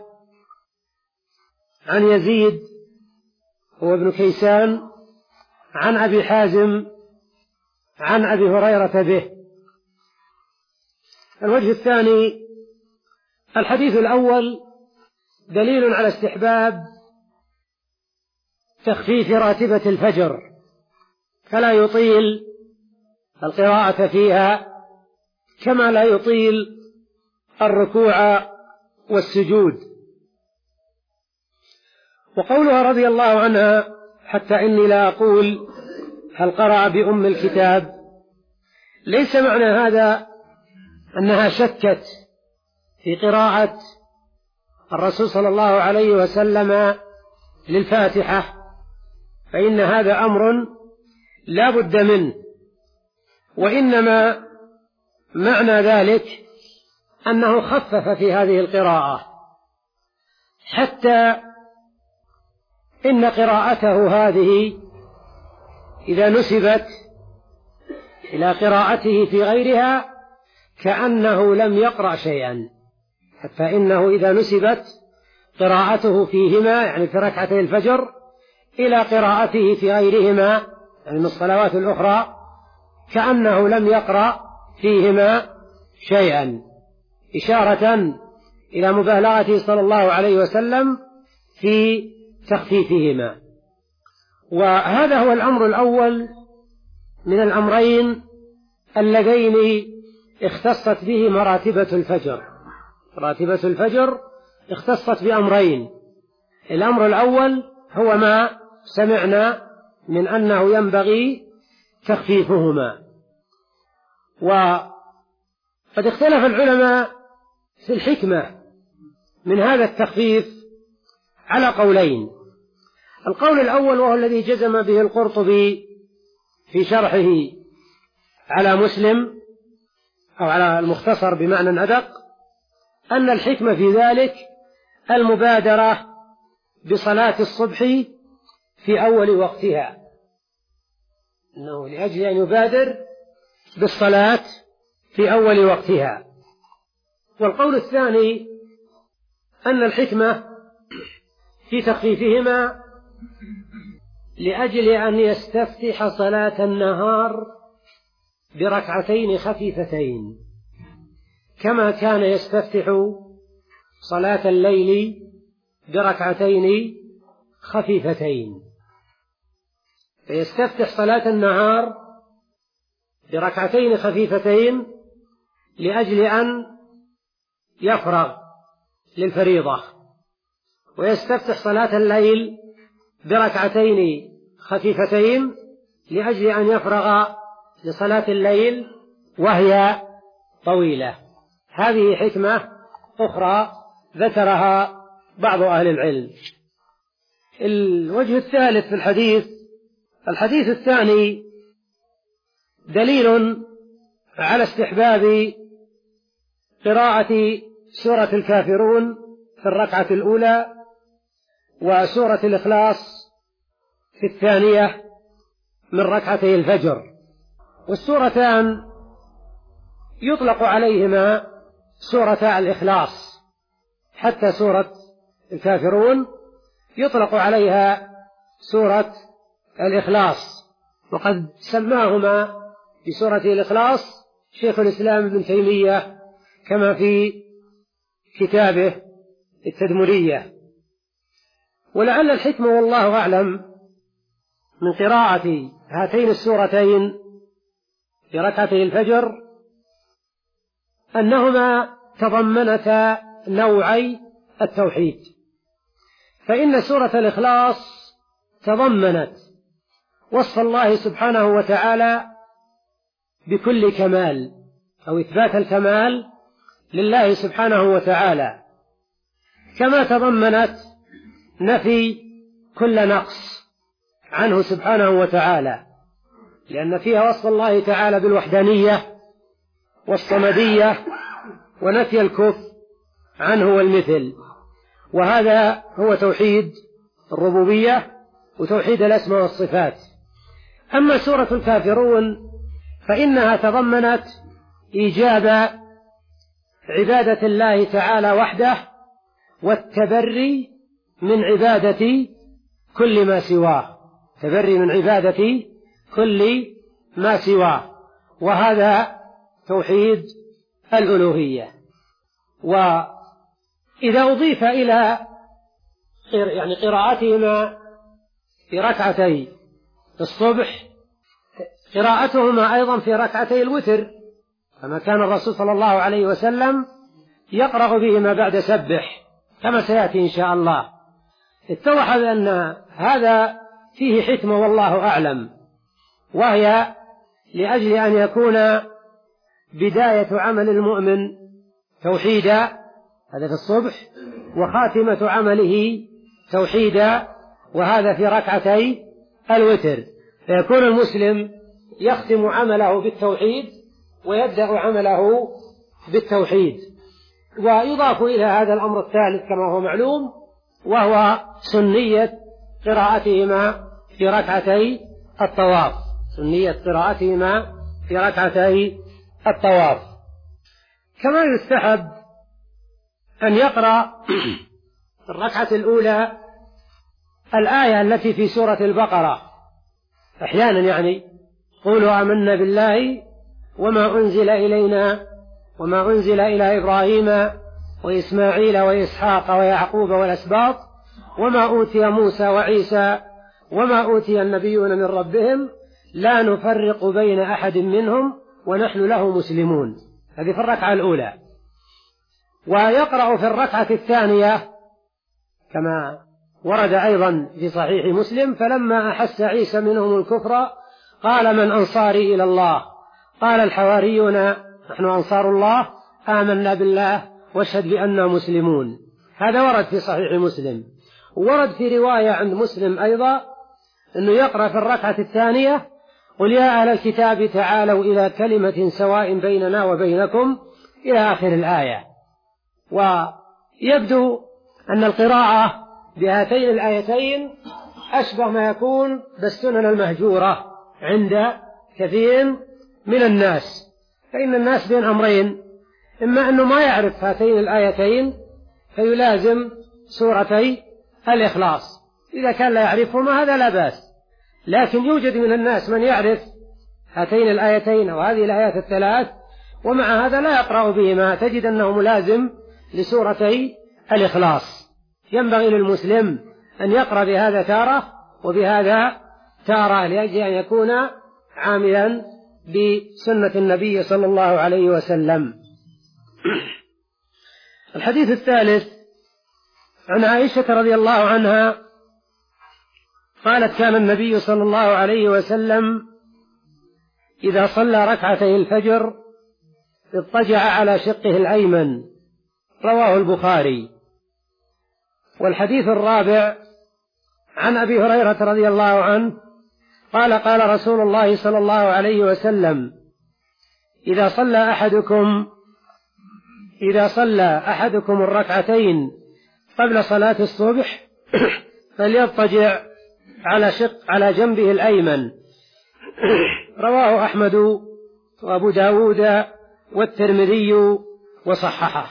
عن يزيد هو ابن كيسان عن أبي حازم عن أبي هريرة به. الوجه الثاني: الحديث الأول دليل على استحباب تخفيف راتبة الفجر، فلا يطيل القراءة فيها كما لا يطيل الركوع والسجود. وقولها رضي الله عنها: حتى إني لا أقول هل قرأ بأم الكتاب، ليس معنى هذا أنها شكت في قراءة الرسول صلى الله عليه وسلم للفاتحة، فإن هذا أمر لا بد منه، وإنما معنى ذلك أنه خفف في هذه القراءة، حتى إن قراءته هذه إذا نسبت إلى قراءته في غيرها كأنه لم يقرأ شيئا، حتى إنه إذا نسبت قراءته فيهما يعني في ركعتي الفجر إلى قراءته في غيرهما يعني من الصلوات الأخرى كأنه لم يقرأ فيهما شيئا، إشارة إلى مبالغته صلى الله عليه وسلم في تخفيفهما. وهذا هو الأمر الأول من الأمرين اللذين اختصت به مراتبة الفجر. مراتبة الفجر اختصت بأمرين: الأمر الأول هو ما سمعنا من أنه ينبغي تخفيفهما، وقد اختلف العلماء في الحكمة من هذا التخفيف على قولين. القول الأول وهو الذي جزم به القرطبي في شرحه على مسلم أو على المختصر بمعنى أدق، أن الحكمة في ذلك المبادرة بصلاة الصبح في أول وقتها، أنه لأجل أن يبادر بالصلاة في أول وقتها. والقول الثاني أن الحكمة في تخفيفهما لأجل أن يستفتح صلاة النهار بركعتين خفيفتين، كما كان يستفتح صلاة الليل بركعتين خفيفتين. فيستفتح صلاة النهار بركعتين خفيفتين لأجل أن يفرغ للفريضة، ويستفتح صلاة الليل بركعتين خفيفتين لأجل أن يفرغ لصلاة الليل وهي طويلة. هذه حكمة أخرى ذكرها بعض أهل العلم. الوجه الثالث في الحديث، الحديث الثاني دليل على استحباب قراءة سورة الكافرون في الركعة الأولى وسورة الإخلاص في الثانية من ركعتي الفجر، والسورتان يطلق عليهما سورة الإخلاص، حتى سورة الكافرون يطلق عليها سورة الإخلاص، وقد سماهما بسورة الإخلاص شيخ الإسلام ابن تيمية كما في كتابه التدمرية. ولعل الحكمة والله أعلم من قراءة هاتين السورتين في ركعتي الفجر أنهما تضمنتا نوعي التوحيد، فإن سورة الإخلاص تضمنت وصف الله سبحانه وتعالى بكل كمال أو إثبات الكمال لله سبحانه وتعالى، كما تضمنت نفي كل نقص عنه سبحانه وتعالى، لأن فيها وصف الله تعالى بالوحدانية والصمدية ونفي الكفر عنه والمثل، وهذا هو توحيد الربوبية وتوحيد الأسماء والصفات. أما سورة الكافرون فإنها تضمنت إيجاب عبادة الله تعالى وحده والتبري من عبادة كل ما سواه، تبري من عبادة كل ما سواه، وهذا توحيد الألوهية. وإذا أضيف إلى يعني قراءتهما في ركعتي الصبح قراءتهما أيضا في ركعتي الوتر، كما كان الرسول صلى الله عليه وسلم يقرأ بهما بعد سبح كما سيأتي إن شاء الله، اتضح بأن هذا فيه حكمة والله أعلم، وهي لأجل أن يكون بداية عمل المؤمن توحيدا، هذا في الصبح، وخاتمة عمله توحيدا، وهذا في ركعتي الوتر، فيكون المسلم يختم عمله بالتوحيد ويبدأ عمله بالتوحيد. ويضاف إلى هذا الأمر الثالث كما هو معلوم، وهو سنية قراءتهما في ركعتي الطواف، سنية قراءتهما في ركعتي الطواف. كما يستحب أن يقرأ في الركعة الأولى الآية التي في سورة البقرة أحيانا، يعني قولوا آمنا بالله وما أنزل إلينا وما أنزل إلى إبراهيم وإسماعيل وإسحاق ويعقوب والأسباط وما أوتي موسى وعيسى وما أوتي النبيون من ربهم لا نفرق بين أحد منهم ونحن له مسلمون. هذه في الركعة الأولى. ويقرأ في الركعة الثانية كما ورد أيضا في صحيح مسلم: فلما أحس عيسى منهم الكفر قال من أنصاري إلى الله؟ قال الحواريون نحن أنصار الله آمنا بالله واشهد بأننا مسلمون. هذا ورد في صحيح مسلم. ورد في رواية عند مسلم أيضا أنه يقرأ في الركعة الثانية: قل يا أهل الكتاب تعالوا إلى كلمة سواء بيننا وبينكم إلى آخر الآية. ويبدو أن القراءة بهاتين الآيتين أشبه ما يكون بالسنن المهجورة عند كثير من الناس، فإن الناس بين أمرين: إما أنه ما يعرف هاتين الآيتين فيلازم سورتي الإخلاص، إذا كان لا يعرفهما هذا لا بأس، لكن يوجد من الناس من يعرف هاتين الآيتين أو هذه الآيات الثلاث ومع هذا لا يقرأ بهما، تجد أنه ملازم لسورتي الإخلاص. ينبغي للمسلم أن يقرأ بهذا تارة وبهذا تارة لأجل أن يكون عاملا بسنة النبي صلى الله عليه وسلم. الحديث الثالث عن عائشة رضي الله عنها قالت: كان النبي صلى الله عليه وسلم إذا صلى ركعتي الفجر اضطجع على شقه الأيمن، رواه البخاري. والحديث الرابع عن أبي هريرة رضي الله عنه قال: قال رسول الله صلى الله عليه وسلم: إذا صلى أحدكم إذا صلى أحدكم الركعتين قبل صلاة الصبح فليضطجع على شق على جنبه الأيمن، رواه أحمد وأبو داود والترمذي وصححه.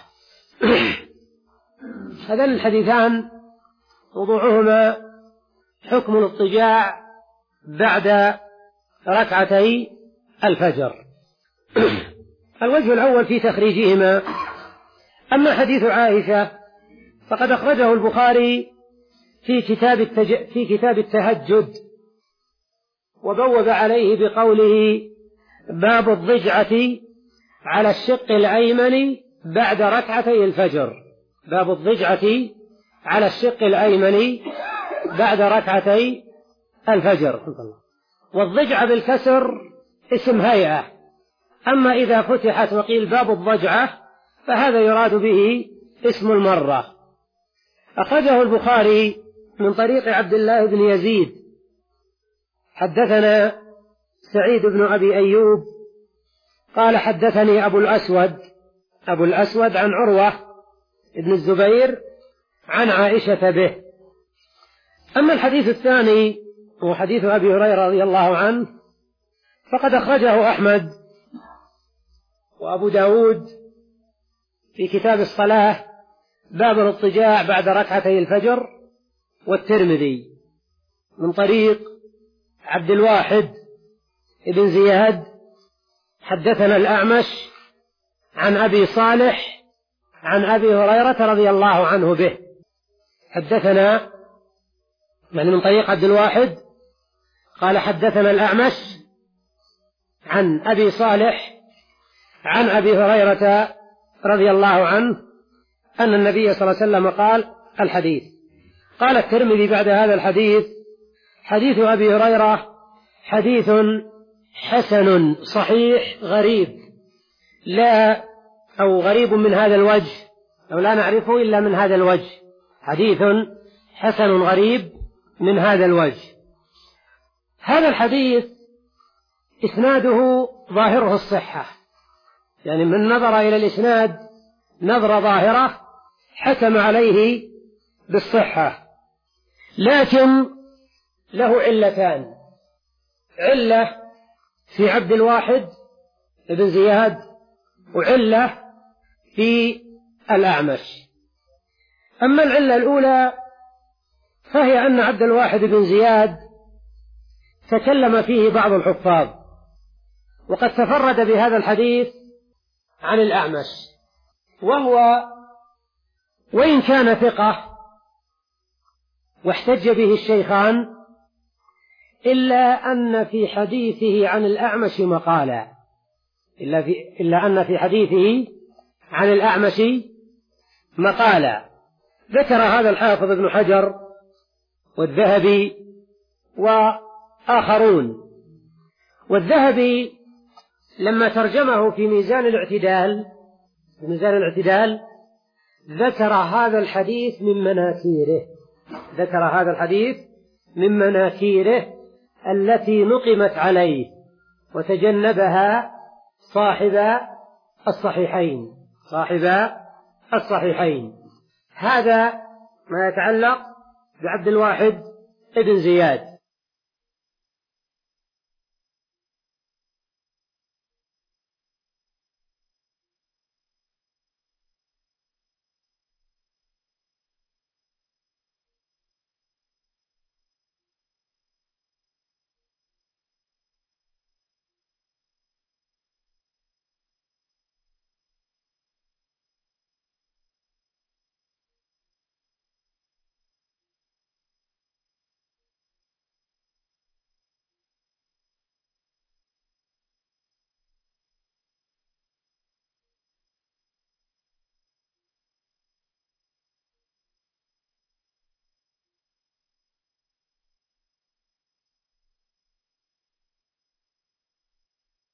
هذان الحديثان موضوعهما حكم الاضطجاع بعد ركعتي الفجر. الوجه الأول في تخريجهما: أما حديث عائشة فقد أخرجه البخاري في كتاب التج... في كتاب التهجد، وبوب عليه بقوله: باب الضجعة على الشق الأيمن بعد ركعتي الفجر. باب الضجعة على الشق الأيمن بعد ركعتي الفجر. والضجعة بالكسر اسم هيئة، أما إذا فتحت وقيل باب الضجعة فهذا يراد به اسم المرة. أخرجه البخاري من طريق عبد الله بن يزيد حدثنا سعيد بن أبي أيوب قال: حدثني أبو الأسود أبو الأسود عن عروة ابن الزبير عن عائشة به. أما الحديث الثاني هو حديث أبي هريرة رضي الله عنه فقد أخرجه أحمد وأبو داود في كتاب الصلاة باب الاضطجاع بعد ركعتي الفجر، والترمذي من طريق عبد الواحد ابن زياد حدثنا الأعمش عن أبي صالح عن أبي هريرة رضي الله عنه به. حدثنا يعني من طريق عبد الواحد قال: حدثنا الأعمش عن أبي صالح عن أبي هريرة رضي الله عنه أن النبي صلى الله عليه وسلم قال الحديث. قال الترمذي بعد هذا الحديث: حديث أبي هريرة حديث حسن صحيح غريب، لا أو غريب من هذا الوجه، أو لا نعرفه إلا من هذا الوجه. حديث حسن غريب من هذا الوجه. هذا الحديث إسناده ظاهره الصحة، يعني من نظر إلى الإسناد نظرة ظاهرة حكم عليه بالصحة، لكن له علتان: علة في عبد الواحد ابن زياد، وعلة في الأعمش. أما العلة الأولى فهي أن عبد الواحد بن زياد تكلم فيه بعض الحفاظ، وقد تفرد بهذا الحديث عن الأعمش، وهو وإن كان ثقة واحتج به الشيخان إلا أن في حديثه عن الأعمش مقالا، إلا, في إلا أن في حديثه عن الأعمش مقالا. ذكر هذا الحافظ ابن حجر والذهبي وآخرون. والذهبي لما ترجمه في ميزان الاعتدال في ميزان الاعتدال ذكر هذا الحديث من مناكيره ذكر هذا الحديث من مناكيره التي نقمت عليه وتجنبها صاحب الصحيحين صاحب الصحيحين هذا ما يتعلق بعبد الواحد ابن زياد.